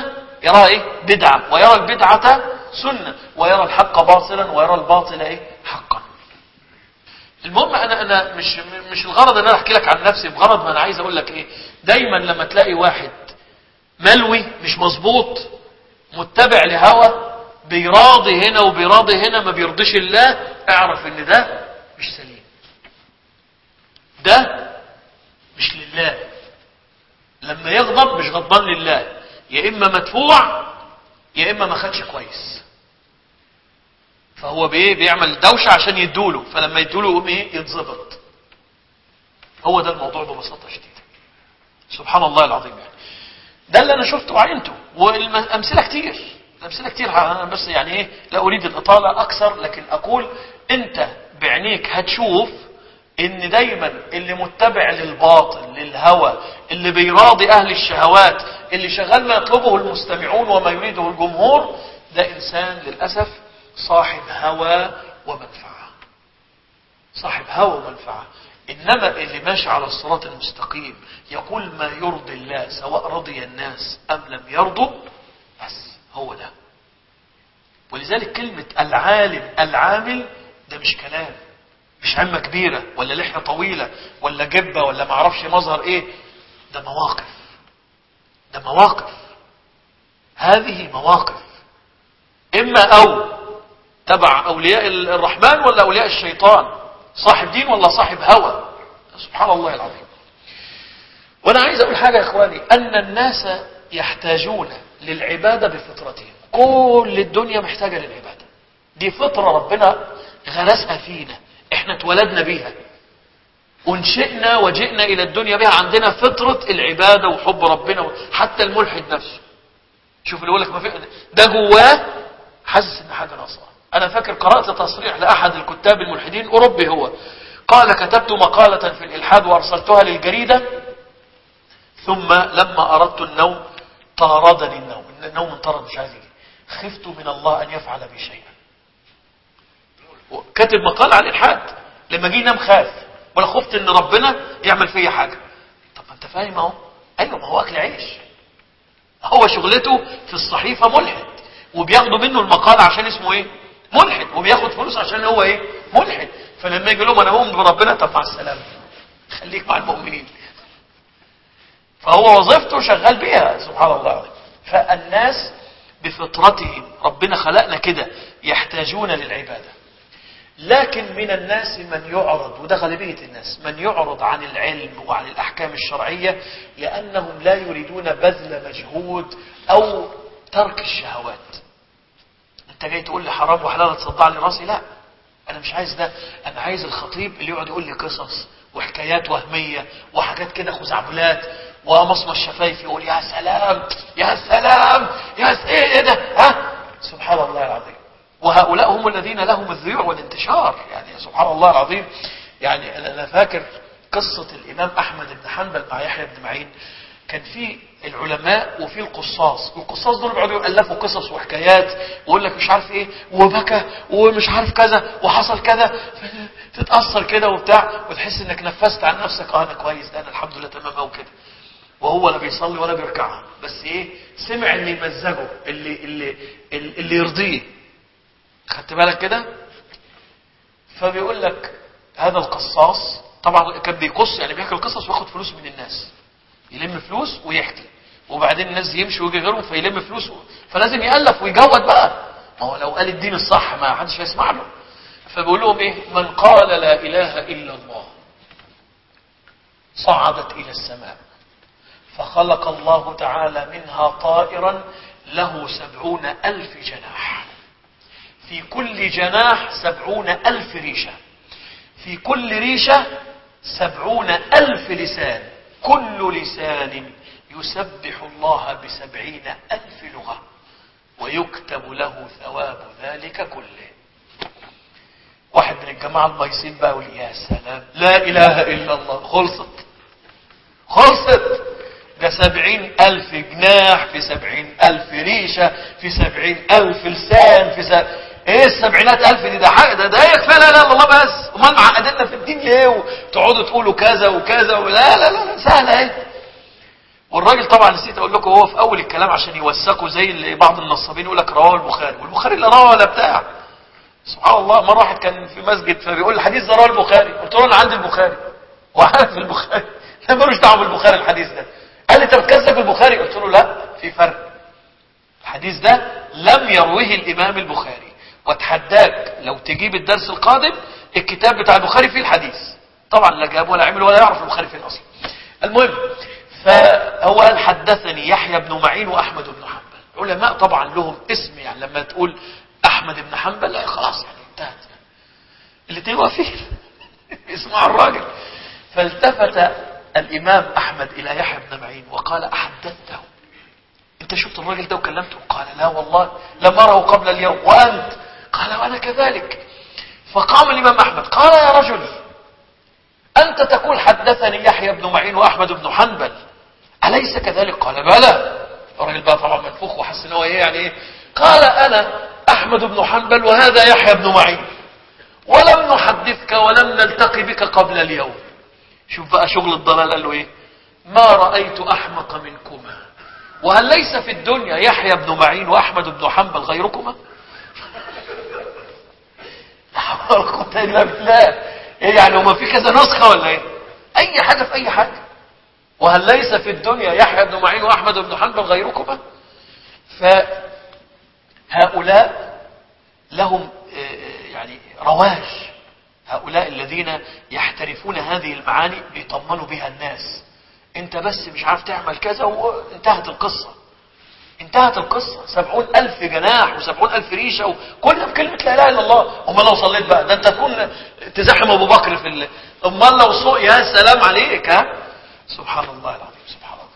يراها ايه؟ بدعة، ويرى البدعة سنة، ويرى الحق باطلا، ويرى الباطل ايه؟ حقا. المهم انا انا مش مش الغرض ان انا احكي لك عن نفسي، بغرض ما انا عايز اقول لك ايه، دايما لما تلاقي واحد ملوي مش مظبوط متبع لهوى بيراضي هنا وبيراضي هنا ما بيرضيش الله، اعرف ان ده مش سليم، ده مش لله. لما يغضب مش غضبان لله، يا اما مدفوع يا اما ما خدش كويس، فهو بايه؟ بيعمل دوشه عشان يدوله، فلما يدوله يقوم ايه؟ يتظبط. هو ده الموضوع ببساطه شديده. سبحان الله العظيم. يعني ده اللي انا شفته وعينته، والامثله كتير، الامثله كتير. انا بس يعني ايه، لا اريد الاطاله اكثر، لكن اقول انت بعينيك هتشوف ان دايما اللي متبع للباطل للهوى، اللي بيراضي اهل الشهوات، اللي شغال ما يطلبه المستمعون وما يريده الجمهور، ده انسان للاسف صاحب هوى ومنفعه، صاحب هوى ومنفعه. انما اللي ماشي على الصراط المستقيم يقول ما يرضي الله سواء رضي الناس ام لم يرضوا، بس هو ده. ولذلك كلمة العالم العامل ده مش كلام، مش عمة كبيرة ولا لحية طويلة ولا جبة ولا معرفش مظهر ايه، ده مواقف، ده مواقف، هذه مواقف، اما او تبع اولياء الرحمن ولا اولياء الشيطان، صاحب دين ولا صاحب هوى. سبحان الله العظيم. وانا عايز اقول حاجة يا اخواني، ان الناس يحتاجون للعبادة بفطرتهم، كل الدنيا محتاجة للعبادة، دي فطرة ربنا غرسها فينا، احنا اتولدنا بيها ونشئنا وجئنا الى الدنيا بها، عندنا فطرة العبادة وحب ربنا. حتى الملحد نفسه، شوف اللي يقول لك ما في ده جواه حاسس ان حاجة ناقصة. انا فاكر قرأت تصريح لاحد الكتاب الملحدين اوروبي، هو قال كتبت مقالة في الالحاد وارسلتها للجريدة، ثم لما اردت النوم طاردني النوم، النوم انطرد مش عايز يجي، خفت من الله ان يفعل بي شيئا. كاتب مقال على الالحاد، لما جه ينام خاف، ولا خفت ان ربنا يعمل فيا حاجه. طب ما انت فاهم اهو، ايوه ما هو اكل عيش، هو شغلته في الصحيفه ملحد، وبياخدوا منه المقال عشان اسمه ايه؟ ملحد، وبياخد فلوس عشان هو ايه؟ ملحد. فلما يجي لهم انا مؤمن بربنا، طب مع السلامه، خليك مع المؤمنين. فهو وظيفته شغال بيها. سبحان الله العظيم. فالناس بفطرتهم ربنا خلقنا كده يحتاجون للعباده، لكن من الناس من يعرض، وده غالبية الناس، من يعرض عن العلم وعن الأحكام الشرعية لأنهم لا يريدون بذل مجهود أو ترك الشهوات. أنت جاي تقول لي حرام وحلال تصدع لي راسي؟ لا، أنا مش عايز ده. أنا عايز الخطيب اللي يقعد يقول لي قصص وحكايات وهمية وحاجات كده خزعبلات ومصمى الشفايف، يقول يا سلام يا سلام يا س... ايه ده، ها؟ سبحان الله العظيم. وهؤلاء هم الذين لهم الذيوع والانتشار. يعني سبحان الله العظيم. يعني أنا فاكر قصة الإمام أحمد بن حنبل مع يحيى بن معين، كان في العلماء وفي القصاص، والقصاص دول بيقعدوا يألفوا قصص وحكايات ويقول لك مش عارف ايه وبكى ومش عارف كذا وحصل كذا، تتأثر كده وبتاع وتحس انك نفست عن نفسك، اه انا كويس، ده انا الحمد لله تمام او كده، وهو لا بيصلي ولا بيركعها، بس ايه، سمع اللي يمزجه، اللي اللي اللي يرضيه. خدت بالك كده؟ فبيقول لك هذا القصاص طبعا كان بيقص، يعني بيحكي القصص وياخد فلوس من الناس، يلم فلوس ويحكي، وبعدين الناس يمشي ويجي غيرهم فيلم فلوس، فلازم يألف ويجود بقى، ما هو لو قال الدين الصح ما حدش هيسمع له. فبيقول لهم ايه؟ من قال لا اله الا الله صعدت الى السماء، فخلق الله تعالى منها طائرا له سبعون الف جناح، في كل جناح سبعون ألف ريشة، في كل ريشة سبعون ألف لسان، كل لسان يسبح الله بسبعين ألف لغة، ويكتب له ثواب ذلك كله. واحد من الجماعة الميسين بقى يقول يا سلام، لا إله إلا الله، خلصت خلصت، ده سبعين ألف جناح في سبعين ألف ريشة في سبعين ألف لسان في سبعين ايه السبعينات الف دي؟ ده حاجه، ده ده يكفي لا اله الا الله بس. امال معقدنا في الدين ليه وتقعدوا تقولوا كذا وكذا؟ ولا لا لا لا سهله اهي. والراجل طبعا نسيت اقول لكم هو في اول الكلام عشان يوثقوا زي اللي بعض النصابين يقول لك رواه البخاري، والبخاري لا رواه ولا بتاع. سبحان الله. مره واحد كان في مسجد فبيقول الحديث ده رواه البخاري، قلت له انا عندي البخاري وعارف البخاري، لا ملوش دعوه بالبخاري الحديث ده. قال لي انت بتكذب البخاري؟ قلت له لا، في فرق. الحديث ده لم يروه الامام البخاري، واتحداك لو تجيب الدرس القادم الكتاب بتاع البخاري فيه الحديث. طبعا لا جاب ولا عمل ولا يعرف البخاري فين اصلا. المهم، فهو قال حدثني يحيى بن معين واحمد بن حنبل. علماء طبعا لهم اسم، يعني لما تقول احمد بن حنبل لا خلاص يعني انتهت، الاثنين واقفين اسمع الراجل. فالتفت الامام احمد الى يحيى بن معين وقال احدثته؟ انت شفت الراجل ده وكلمته؟ قال لا والله لم اره قبل اليوم. وانت؟ قال وانا كذلك. فقام الامام احمد قال يا رجل انت تقول حدثني يحيى بن معين واحمد بن حنبل، اليس كذلك؟ قال بلى. الراجل بقى طبعا منفوخ وحس ان هو ايه يعني ايه. قال انا احمد بن حنبل وهذا يحيى بن معين، ولم نحدثك ولم نلتقي بك قبل اليوم. شوف بقى شغل الضلال. قال له ايه؟ ما رأيت احمق منكما، وهل ليس في الدنيا يحيى بن معين واحمد بن حنبل غيركما؟ لا حول ولا قوة الا بالله. ايه يعني هما في كذا نسخة ولا ايه؟ اي حاجة في اي حاجة. وهل ليس في الدنيا يحيى بن معين واحمد بن حنبل غيركما؟ فهؤلاء لهم يعني رواج، هؤلاء الذين يحترفون هذه المعاني بيطمنوا بها الناس. انت بس مش عارف تعمل كذا وانتهت القصة. انتهت القصة. سبعون ألف جناح وسبعون ألف ريشة وكلها بكلمة لا إله إلا الله. أمال لو صليت بقى ده أنت تكون تزحم أبو بكر في ال... أمال لو صوء يا سلام عليك. ها سبحان الله العظيم. سبحان الله.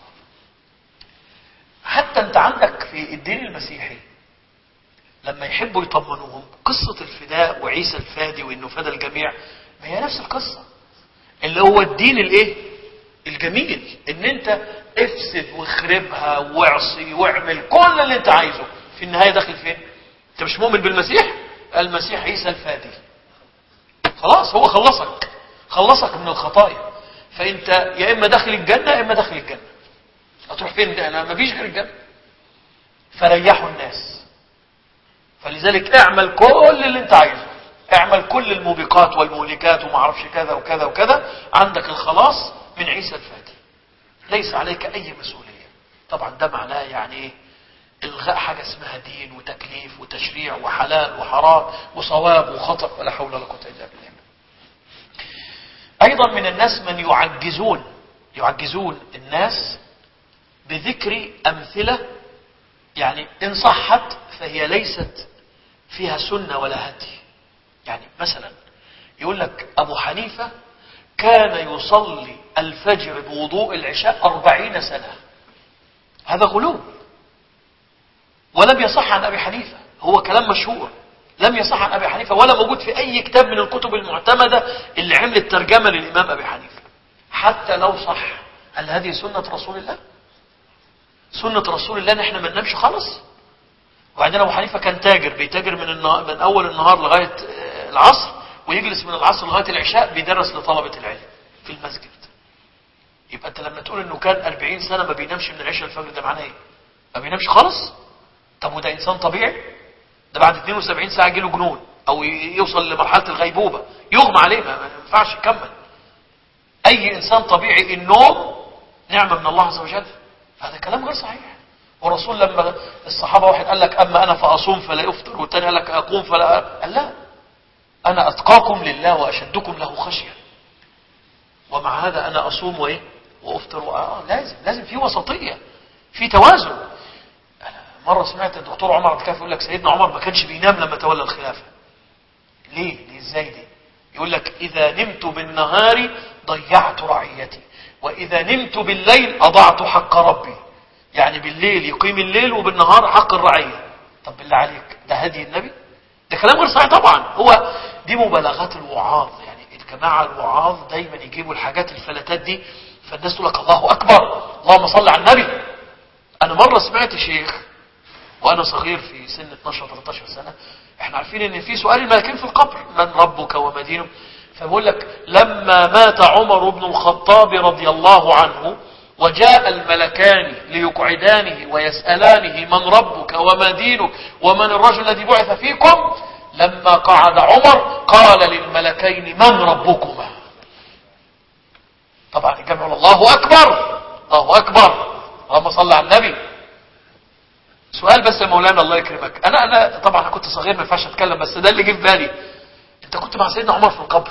حتى أنت عندك في الدين المسيحي لما يحبوا يطمنوهم قصة الفداء وعيسى الفادي وإنه فدى الجميع، ما هي نفس القصة اللي هو الدين الايه الجميل، ان انت افسد واخربها واعصي واعمل كل اللي انت عايزه، في النهاية داخل فين؟ انت مش مؤمن بالمسيح؟ المسيح عيسى الفادي خلاص هو خلصك خلصك من الخطايا، فانت يا اما داخل الجنة يا اما داخل الجنة. هتروح فين ده؟ انا ما فيش غير الجنة. فريحوا الناس. فلذلك اعمل كل اللي انت عايزه، اعمل كل الموبقات والمهلكات وما اعرفش كذا وكذا وكذا، عندك الخلاص من عيسى الفادي، ليس عليك اي مسؤولية. طبعا ده معناه يعني ايه؟ الغاء حاجة اسمها دين وتكليف وتشريع وحلال وحرام وصواب وخطأ، ولا حول ولا قوة الا بالله. ايضا من الناس من يعجزون يعجزون الناس بذكر امثلة يعني ان صحت فهي ليست فيها سنة ولا هدي. يعني مثلا يقول لك ابو حنيفة كان يصلي الفجر بوضوء العشاء أربعين سنة. هذا غلو ولم يصح عن أبي حنيفة، هو كلام مشهور لم يصح عن أبي حنيفة ولا موجود في أي كتاب من الكتب المعتمدة اللي عملت ترجمة للإمام أبي حنيفة. حتى لو صح، هل هذه سنة رسول الله؟ سنة رسول الله نحن ما ننامش خالص. وبعدين أبو حنيفة كان تاجر، بيتاجر من, النهار من أول النهار لغاية العصر، ويجلس من العصر لغاية العشاء بيدرس لطلبة العلم في المسجد. يبقى انت لما تقول انه كان أربعين سنة ما بينامش من العشاء الفجر، ده معناه ايه؟ ما بينامش خالص؟ طب وده انسان طبيعي؟ ده بعد اثنين وسبعين ساعة يجيله جنون او يوصل لمرحلة الغيبوبة يغمى عليه، ما ينفعش يكمل. اي انسان طبيعي النوم نعمة من الله عز وجل. هذا كلام غير صحيح. ورسول لما الصحابة واحد قال لك اما انا فاصوم فلا يفطر، والتاني قال لك اقوم فلا، قال لا، انا اتقاكم لله واشدكم له خشية، ومع هذا انا اصوم وايه وافطر. آه لازم لازم في وسطية، في توازن. انا مرة سمعت الدكتور عمر عبد الكافي يقول لك سيدنا عمر ما كانش بينام لما تولى الخلافة. ليه؟ ليه ازاي دي؟ يقول لك اذا نمت بالنهار ضيعت رعيتي، واذا نمت بالليل اضعت حق ربي. يعني بالليل يقيم الليل وبالنهار حق الرعية. طب بالله عليك ده هدي النبي؟ ده كلام غير صحيح طبعا. هو دي مبالغات الوعاظ، يعني الجماعة الوعاظ دايما يجيبوا الحاجات الفلتات دي، فالناس تقول لك الله اكبر اللهم صل على النبي. انا مرة سمعت شيخ وانا صغير في سن اثناشر ثلاثة عشر سنة، احنا عارفين ان في سؤال الملكين في القبر، من ربك وما دينك، فبقول لك لما مات عمر بن الخطاب رضي الله عنه وجاء الملكان ليقعدانه ويسألانه من ربك وما دينك ومن الرجل الذي بعث فيكم، لما قعد عمر قال للملكين من ربكما. طبعا الجمع الله أكبر الله أكبر اللهم صل على النبي. سؤال بس يا مولانا الله يكرمك، أنا أنا طبعا أنا كنت صغير ما ينفعش أتكلم، بس ده اللي جه في بالي. أنت كنت مع سيدنا عمر في القبر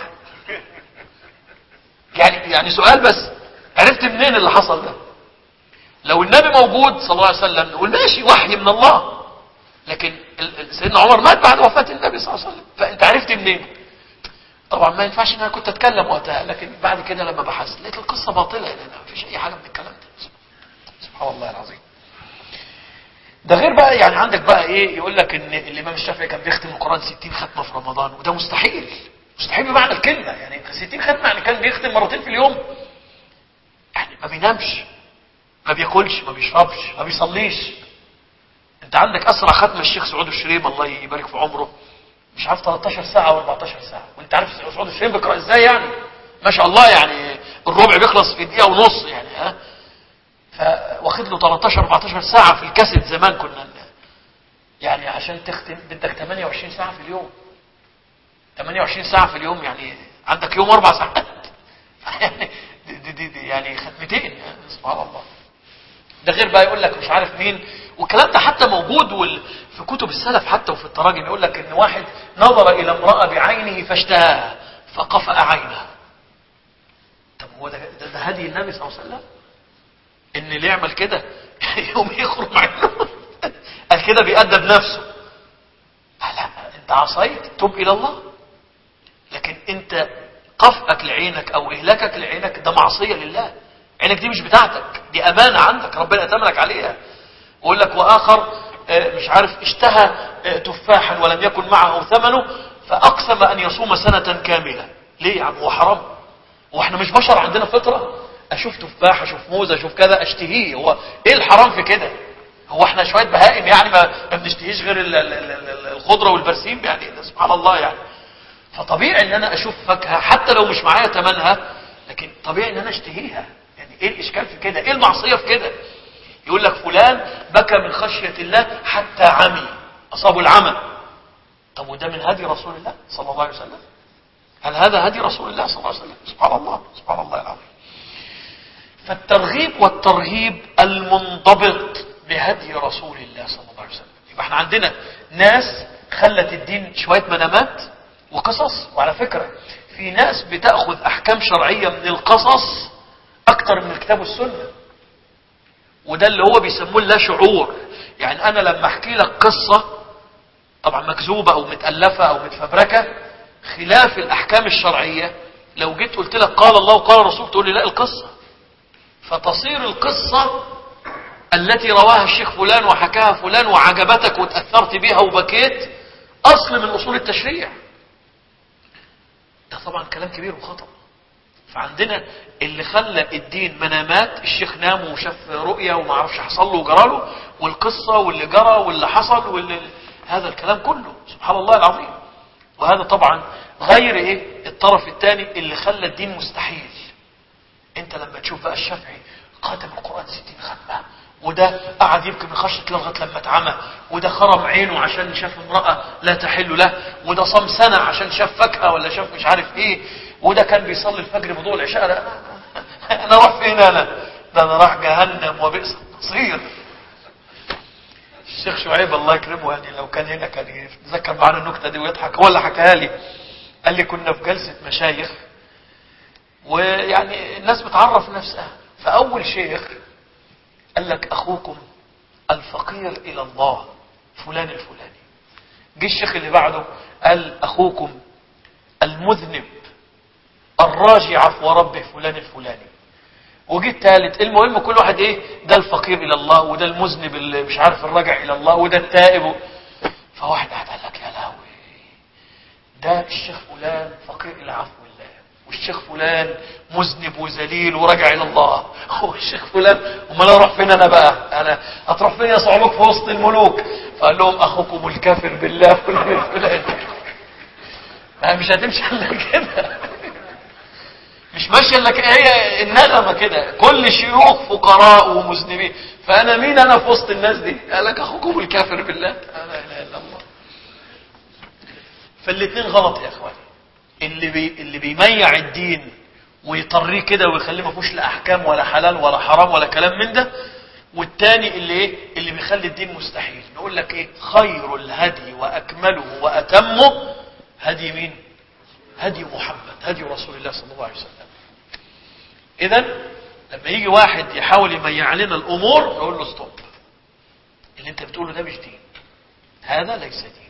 يعني يعني سؤال بس، عرفت منين اللي حصل ده؟ لو النبي موجود صلى الله عليه وسلم نقول ماشي وحي من الله، لكن سيدنا عمر مات بعد وفاة النبي صلى الله عليه وسلم، فأنت عرفت منين؟ طبعا ما ينفعش ان انا كنت اتكلم وقتها، لكن بعد كده لما بحثت لقيت القصه باطله، لان ما فيش اي حاجه من الكلام ده. سبحان الله العظيم. ده غير بقى يعني عندك بقى ايه، يقول لك ان الامام الشافعي كان بيختم القران ستين ختمه في رمضان، وده مستحيل مستحيل بمعنى الكلمه. يعني ستين ختمه يعني كان بيختم مرتين في اليوم، يعني ما بينامش ما بياكلش ما بيشربش ما بيصليش. انت عندك اسرع ختمه الشيخ سعود الشريم الله يبارك في عمره، مش عارف تلتاشر ساعة او اربعتاشر ساعة، وانت عارف سعود الشريم بيقرأ ازاي يعني ما شاء الله، يعني الربع بيخلص في دقيقة ونص يعني ها، فواخد له تلتاشر اربعتاشر ساعة في الكاسيت زمان كنا يعني عشان تختم بدك ثمانية وعشرين ساعة في اليوم، ثمانية وعشرين ساعة في اليوم يعني عندك يوم اربع ساعات يعني دي, دي, دي يعني ختمتين يعني سبحان الله. ده غير بقى يقول لك مش عارف مين، والكلام ده حتى موجود وال... في كتب السلف حتى وفي التراجم، يقول لك ان واحد نظر الى امرأة بعينه فاشتهاها فقفأ عينها. طب هو ده, ده, ده هدي النبي صلى الله عليه وسلم ان اللي يعمل كده يوم يخرج عينه قال كده بيأدب نفسه؟ لا انت عصيت تب الى الله، لكن انت قفأك لعينك او اهلاكك لعينك ده معصية لله. عينك دي مش بتاعتك، دي امانة عندك ربنا اتمنك عليها. ويقول لك واخر مش عارف اشتهى تفاحا ولم يكن معه ثمنه فاقسم ان يصوم سنة كاملة. ليه يا عم هو حرام؟ واحنا مش بشر عندنا فطرة؟ اشوف تفاح اشوف موز اشوف كذا اشتهيه، هو ايه الحرام في كده؟ هو احنا شوية بهائم يعني ما بنشتهيش غير الخضرة والبرسيم يعني؟ سبحان الله يعني. فطبيعي ان انا اشوف فاكهة حتى لو مش معايا ثمنها، لكن طبيعي ان انا اشتهيها. يعني ايه الاشكال في كده؟ ايه المعصية في كده؟ يقول لك فلان بكى من خشية الله حتى عمي، اصابه العمى. طب وده من هدي رسول الله صلى الله عليه وسلم؟ هل هذا هدي رسول الله صلى الله عليه وسلم؟ سبحان الله سبحان الله العظيم. فالترغيب والترهيب المنضبط بهدي رسول الله صلى الله عليه وسلم. يبقى احنا عندنا ناس خلت الدين شوية منامات وقصص، وعلى فكرة في ناس بتأخذ احكام شرعية من القصص اكتر من الكتاب والسنة، وده اللي هو بيسموه لا شعور. يعني انا لما احكي لك قصة طبعا مكذوبة او متألفة او متفبركة خلاف الاحكام الشرعية، لو جيت قلت لك قال الله وقال الرسول تقول لي لا القصة، فتصير القصة التي رواها الشيخ فلان وحكاها فلان وعجبتك وتأثرت بها وبكيت اصل من اصول التشريع. ده طبعا كلام كبير وخطأ. فعندنا اللي خلى الدين منامات، الشيخ نام وشاف رؤية وما عرفش حصل له وجراله، والقصة واللي جرى واللي حصل واللي هذا الكلام كله سبحان الله العظيم. وهذا طبعا غير ايه الطرف الثاني اللي خلى الدين مستحيل. انت لما تشوف بقى الشافعي قاتم القرآن ستين ختمة، وده قعد يبكي من خشية الله لغاية لما اتعمى، وده خرم عينه عشان شاف امرأة لا تحل له، وده صام سنة عشان شاف فاكهة ولا شاف مش عارف ايه، وده كان بيصلي الفجر بضوء العشاء. انا انا راح فين انا؟ ده انا راح جهنم وبئس المصير. الشيخ شعيب الله يكرمه يعني لو كان هنا كان يتذكر معنا النكتة دي ويضحك. هو اللي حكاها لي، قال لي كنا في جلسة مشايخ ويعني الناس بتعرف نفسها، فاول شيخ قال لك اخوكم الفقير الى الله فلان الفلاني. جه الشيخ اللي بعده قال اخوكم المذنب الراجي عفو ربه فلان الفلاني. وجه الثالث. المهم كل واحد ايه، ده الفقير الى الله وده المذنب اللي مش عارف الراجع الى الله وده التائب. فواحد قاعد قال لك يا لهوي، ده الشيخ فلان فقير الى عفو الله، والشيخ فلان مذنب وذليل وراجع الى الله، هو الشيخ فلان امال اروح فين انا بقى؟ انا هتروح فين يا صعلوك في وسط الملوك؟ فقال لهم اخوكم الكافر بالله فلان الفلاني. مش هتمشي الا كده. مش ماشيه لك هي النغمه كده، كل شيوخ فقراء ومذنبين، فانا مين انا في وسط الناس دي؟ قال لك اخوكم الكافر بالله. لا اله الا الله. فالاثنين غلط يا اخواني. اللي بي اللي بيميع الدين ويطريه كده ويخليه ما فيهوش لا احكام ولا حلال ولا حرام ولا كلام من ده، والتاني اللي ايه اللي بيخلي الدين مستحيل. نقول لك ايه؟ خير الهدي واكمله واتمه هدي مين؟ هدي محمد، هدي رسول الله صلى الله عليه وسلم. اذا لما يجي واحد يحاول يميع لنا الامور نقول له ستوب، اللي انت بتقوله ده مش دين، هذا ليس دين.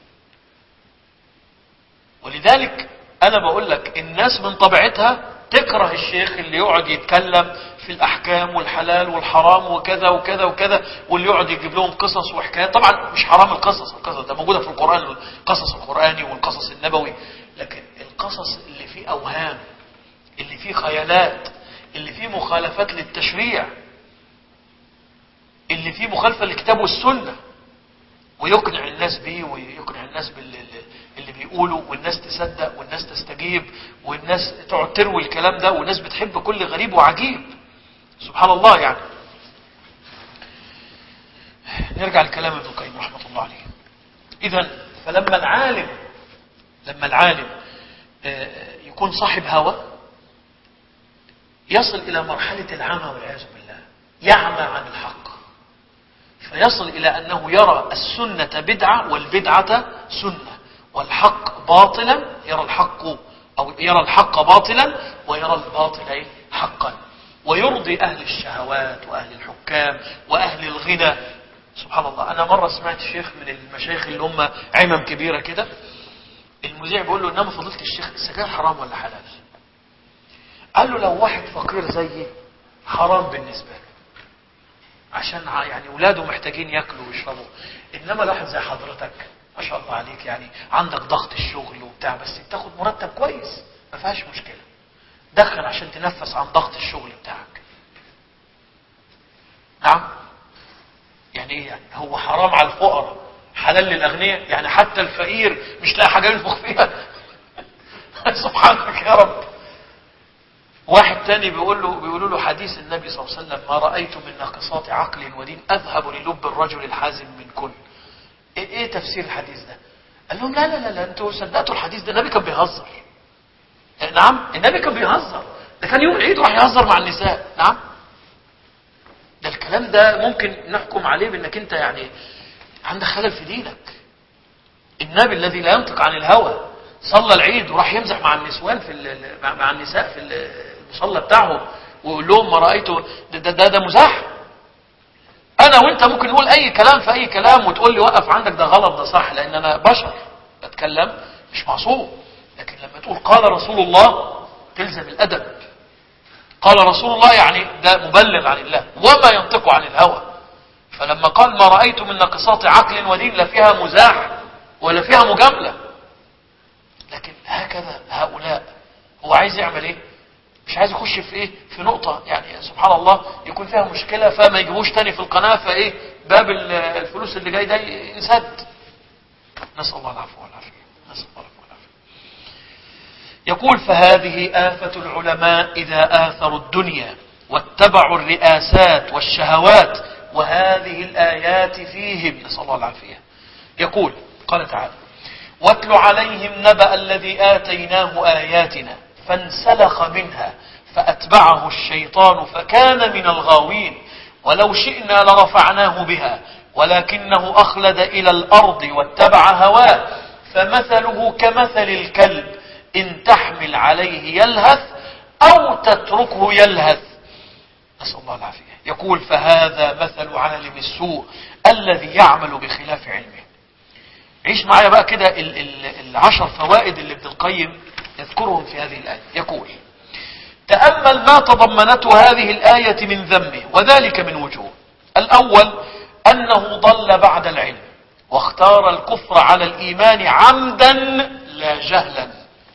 ولذلك انا بقول لك الناس من طبيعتها تكره الشيخ اللي يقعد يتكلم في الاحكام والحلال والحرام وكذا وكذا وكذا، واللي يقعد يجيب لهم قصص وحكايات. طبعا مش حرام القصص، القصص ده موجوده في القران، القصص القراني والقصص النبوي، لكن القصص اللي فيه اوهام، اللي فيه خيالات، اللي فيه مخالفات للتشريع، اللي فيه مخالفه للكتاب والسنه، ويقنع الناس بيه ويقنع الناس باللي اللي بيقولوا، والناس تصدق والناس تستجيب والناس تقعد تروي الكلام ده، والناس بتحب كل غريب وعجيب. سبحان الله. يعني نرجع لكلام ابن القيم رحمه الله عليه. اذا فلما العالم لما العالم يكون صاحب هوى يصل الى مرحله العمى والعياذ بالله، يعمى عن الحق، فيصل إلى أنه يرى السنة بدعة والبدعة سنة، والحق باطلا، يرى الحق أو يرى الحق باطلا ويرى الباطل حقا، ويرضي أهل الشهوات وأهل الحكام وأهل الغنى. سبحان الله. أنا مرة سمعت شيخ من المشايخ اللي هم عمم كبيرة كده، المذيع بيقول له: إنما فضيلة الشيخ السجاير حرام ولا حلال؟ قال له: لو واحد فقير زيي حرام بالنسبة له، عشان يعني اولاده محتاجين ياكلوا ويشربوا، انما لواحد زي حضرتك ما شاء الله عليك، يعني عندك ضغط الشغل وبتاع، بس بتاخد مرتب كويس ما فيهاش مشكله، دخل عشان تنفس عن ضغط الشغل بتاعك. نعم. يعني ايه؟ يعني هو حرام على الفقراء حلال للاغنياء؟ يعني حتى الفقير مش لاقي حاجه ينفخ فيها. سبحانك يا رب. واحد تاني بيقول له بيقولوا له حديث النبي صلى الله عليه وسلم: ما رأيت من ناقصات عقل ودين أذهب للب الرجل الحازم من كل. ايه, إيه تفسير الحديث ده؟ قال لهم: لا لا لا, لا انتوا صدقتوا الحديث ده، النبي كان بيهزر. نعم، النبي كان بيهزر، ده كان يوم العيد راح يهزر مع النساء. نعم، ده الكلام ده ممكن نحكم عليه بانك انت يعني عندك خلل في دينك. النبي الذي لا ينطق عن الهوى صلى العيد وراح يمزح مع النسوان في مع النساء في المصلى بتاعهم ويقول لهم: ما رأيته. ده ده, ده, ده مزاح. انا وانت ممكن نقول اي كلام في اي كلام وتقول لي وقف عندك ده غلط ده صح، لان انا بشر بتكلم مش معصوم. لكن لما تقول قال رسول الله تلزم الادب. قال رسول الله يعني ده مبلغ عن الله وما ينطق عن الهوى. فلما قال: ما رأيت من ناقصات عقل ودين، لا فيها مزاح ولا فيها مجاملة. لكن هكذا هؤلاء هو عايز يعمل ايه؟ مش عايز يخش في ايه؟ في نقطة يعني سبحان الله يكون فيها مشكلة فما يجيبوش تاني في القناة، فايه باب الفلوس اللي جاي ده ينسد. نسأل الله العفو والعافية. نسأل الله العفو والعافية. يقول: فهذه آفة العلماء إذا آثروا الدنيا واتبعوا الرئاسات والشهوات، وهذه الآيات فيهم. نسأل الله العافية. يقول: قال تعالى: واتل عليهم نبأ الذي آتيناه آياتنا فانسلخ منها فأتبعه الشيطان فكان من الغاوين ولو شئنا لرفعناه بها ولكنه أخلد إلى الأرض واتبع هواه فمثله كمثل الكلب إن تحمل عليه يلهث أو تتركه يلهث. نسأل الله العافية. يقول: فهذا مثل عالم السوء الذي يعمل بخلاف علمه. عيش معايا بقى كده العشر فوائد اللي ابن القيم يذكرهم في هذه الآية. يقول: تأمل ما تضمنته هذه الآية من ذمه، وذلك من وجوه. الأول أنه ضل بعد العلم واختار الكفر على الإيمان عمدا لا جهلا.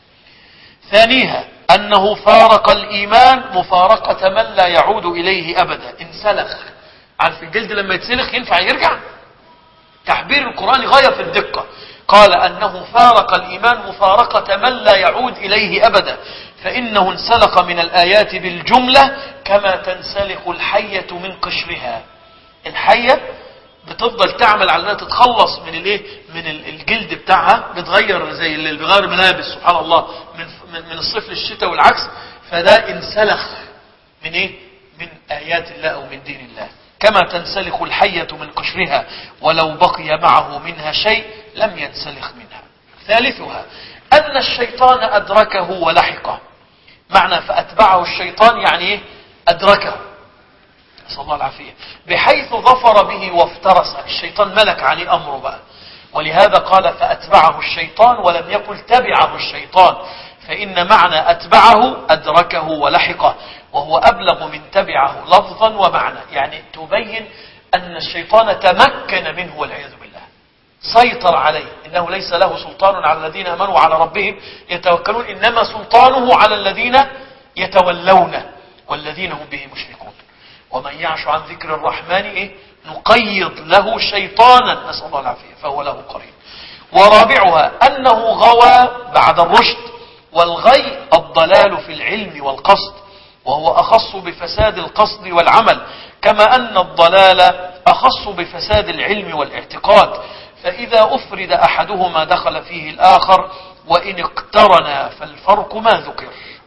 ثانيها أنه فارق الإيمان مفارقة من لا يعود إليه أبدا. انسلخ. عارف الجلد لما يتسلخ ينفع يرجع؟ تعبير القرآن غاية في الدقة. قال أنه فارق الإيمان مفارقة من لا يعود إليه أبدا، فإنه انسلق من الآيات بالجملة كما تنسلق الحية من قشرها. الحية بتفضل تعمل على انها تتخلص من الايه من الجلد بتاعها، بتغير زي اللي بيغير ملابس سبحان الله من من الصيف للشتاء والعكس. فده انسلخ من ايه من آيات الله أو من دين الله، كما تنسلخ الحية من قشرها ولو بقي معه منها شيء لم ينسلخ منها. ثالثها أن الشيطان أدركه ولحقه. معنى فأتبعه الشيطان يعني ايه أدركه، نسأل الله العافية، بحيث ظفر به وافترس. الشيطان ملك عليه أمره بقى، ولهذا قال فأتبعه الشيطان ولم يقل تبعه الشيطان، فإن معنى أتبعه أدركه ولحقه، وهو أبلغ من تبعه لفظا ومعنى. يعني تبين أن الشيطان تمكن منه والعياذ بالله، سيطر عليه. إنه ليس له سلطان على الذين آمنوا وعلى ربهم يتوكلون، إنما سلطانه على الذين يتولونه والذين هم به مشركون. ومن يعش عن ذكر الرحمن إيه؟ نقيض له شيطانا، نسأل الله العافية، فهو له قرين. ورابعها أنه غوى بعد الرشد، والغي الضلال في العلم والقصد، وهو أخص بفساد القصد والعمل، كما أن الضلال أخص بفساد العلم والاعتقاد. فإذا أفرد أحدهما دخل فيه الآخر، وإن اقترنا فالفرق ما ذكر.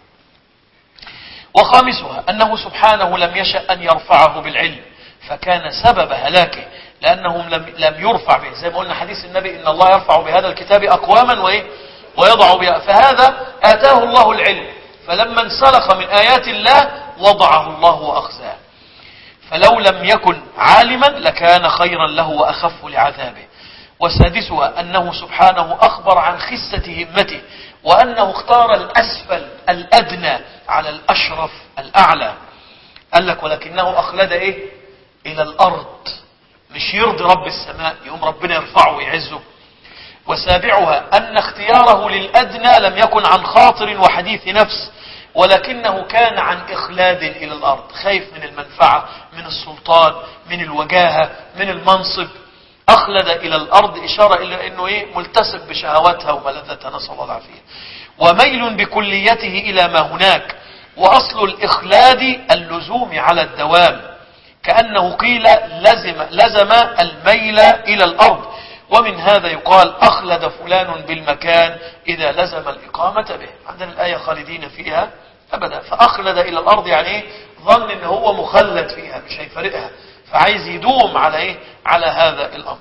وخامسها أنه سبحانه لم يشأ أن يرفعه بالعلم، فكان سبب هلاكه، لأنهم لم, لم يرفع به. زي ما قلنا حديث النبي إن الله يرفع بهذا الكتاب أقواما وإيه ويضع بها، فهذا آتاه الله العلم، فلما انسلخ من آيات الله وضعه الله وأخزاه. فلو لم يكن عالما لكان خيرا له وأخف لعذابه. وسادسها أنه سبحانه أخبر عن خسة همته، وأنه اختار الأسفل الأدنى على الأشرف الأعلى. قال لك ولكنه أخلد إيه إلى الأرض، مش يرضي رب السماء يقوم ربنا يرفعه ويعزه. وسابعها أن اختياره للأدنى لم يكن عن خاطر وحديث نفس، ولكنه كان عن إخلاد إلى الأرض، خايف من المنفعة، من السلطان، من الوجاهة، من المنصب. أخلد إلى الأرض إشارة إلى أنه إيه ملتسك بشهواتها وملذتها، نسأل الله العافية. وميل بكليته إلى ما هناك. وأصل الإخلاد اللزوم على الدوام، كأنه قيل لزم, لزم الميل إلى الأرض. ومن هذا يقال أخلد فلان بالمكان إذا لزم الإقامة به. عندنا الآية خالدين فيها أبدا، فأخلد إلى الأرض يعني إيه ظن إن هو مخلد فيها مش هيفرقها، فعايز يدوم على إيه على هذا الأمر.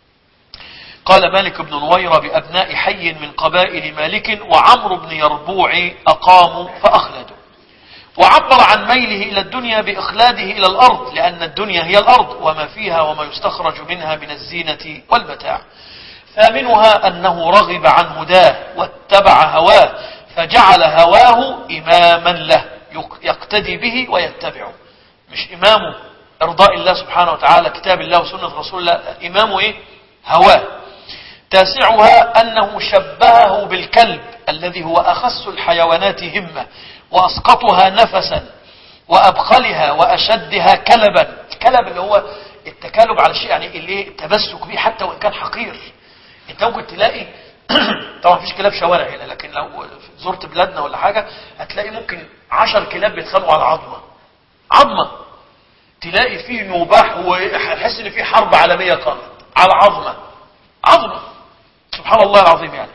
قال مالك بن نويرة بأبناء حي من قبائل مالك وعمرو بن يربوع أقاموا فأخلدوا. وعبر عن ميله إلى الدنيا بإخلاده إلى الأرض، لأن الدنيا هي الأرض وما فيها وما يستخرج منها من الزينة والمتاع. ثامنها أنه رغب عن هداه واتبع هواه، فجعل هواه إماما له يقتدي به ويتبعه. مش إمامه إرضاء الله سبحانه وتعالى كتاب الله وسنة رسول الله، إمامه إيه هواه. تاسعها أنه شبهه بالكلب الذي هو أخس الحيوانات همة وأسقطها نفسا وأبخلها وأشدها كلبا. الكلب اللي هو التكالب على الشيء، يعني اللي التمسك به حتى وإن كان حقير. انت ممكن تلاقي طبعا مفيش كلاب شوارع هنا، لكن لو زرت بلادنا ولا حاجة هتلاقي ممكن عشر كلاب بيتخانقوا على عظمة عظمة، تلاقي فيه نوباح وحس ان فيه حرب عالمية قامت على عظمة عظمة، سبحان الله العظيم. يعني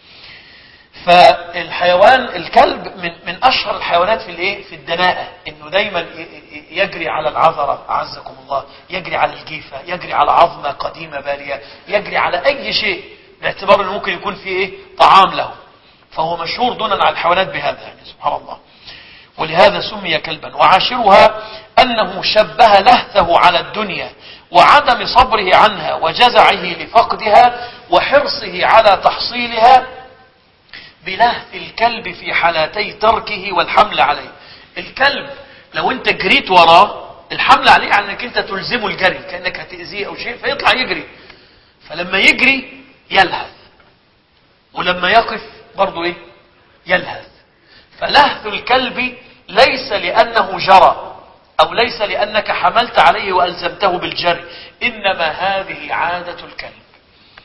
فالحيوان الكلب من من اشهر الحيوانات في الايه في الدناءة، انه دايما يجري على العذرة اعزكم الله، يجري على الجيفة، يجري على عظمة قديمة بالية، يجري على اي شيء باعتبار انه ممكن يكون فيه ايه طعام له، فهو مشهور دونا على الحيوانات بهذا، يعني سبحان الله. ولهذا سمي كلبا. وعاشرها أنه شبه لهثه على الدنيا وعدم صبره عنها وجزعه لفقدها وحرصه على تحصيلها بلهث الكلب في حالتي تركه والحمل عليه. الكلب لو انت جريت وراه، الحمل عليه يعني انك انت تلزمه الجري كأنك هتأذيه او شيء، فيطلع يجري، فلما يجري يلهث، ولما يقف برضو ايه يلهث. فلهث الكلب ليس لأنه جرى أو ليس لأنك حملت عليه وألزمته بالجري، إنما هذه عادة الكلب.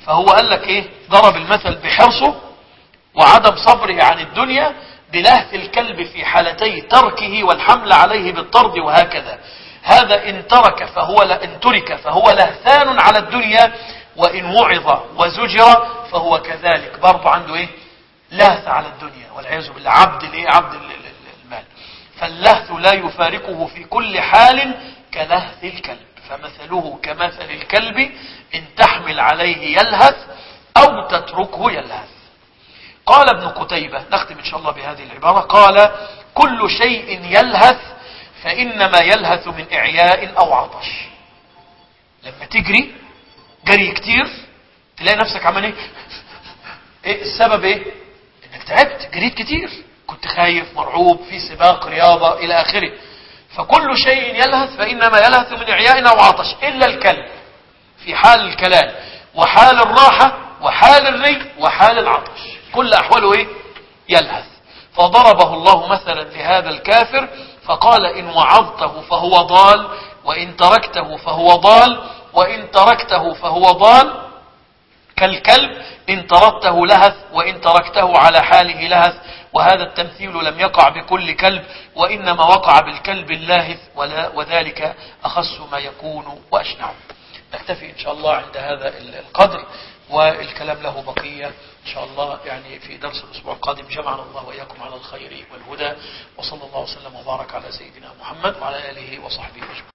فهو قال لك ايه؟ ضرب المثل بحرصه وعدم صبره عن الدنيا بلهث الكلب في حالتي تركه والحمل عليه بالطرد وهكذا. هذا إن ترك فهو لا إن ترك فهو لهثان على الدنيا، وإن وعظ وزجر فهو كذلك برضه عنده ايه؟ لهث على الدنيا والعياذ بالله، عبد الايه؟ عبد المال. فاللهث لا يفارقه في كل حال كلهث الكلب، فمثله كمثل الكلب إن تحمل عليه يلهث أو تتركه يلهث. قال ابن قتيبة، نختم إن شاء الله بهذه العبارة، قال كل شيء يلهث فإنما يلهث من إعياء أو عطش. لما تجري جري كتير تلاقي نفسك عمال ايه؟ ايه السبب؟ ايه؟ انك تعبت، جريت كتير، كنت خايف مرعوب في سباق رياضة إلى آخره. فكل شيء يلهث فإنما يلهث من إعياء أو عطش إلا الكلب في حال الكلال وحال الراحة وحال الري وحال العطش، كل أحواله إيه؟ يلهث. فضربه الله مثلا لهذا الكافر فقال إن وعظته فهو ضال، وإن تركته فهو ضال، وإن تركته فهو ضال كالكلب إن طردته لهث وإن تركته على حاله لهث. وهذا التمثيل لم يقع بكل كلب، وإنما وقع بالكلب اللاهث، وذلك أخص ما يكون وأشنع. نكتفي إن شاء الله عند هذا القدر، والكلام له بقية إن شاء الله يعني في درس الأسبوع القادم. جمعنا الله وإياكم على الخير والهدى، وصلى الله وسلم وبارك على سيدنا محمد وعلى آله وصحبه أجمعين.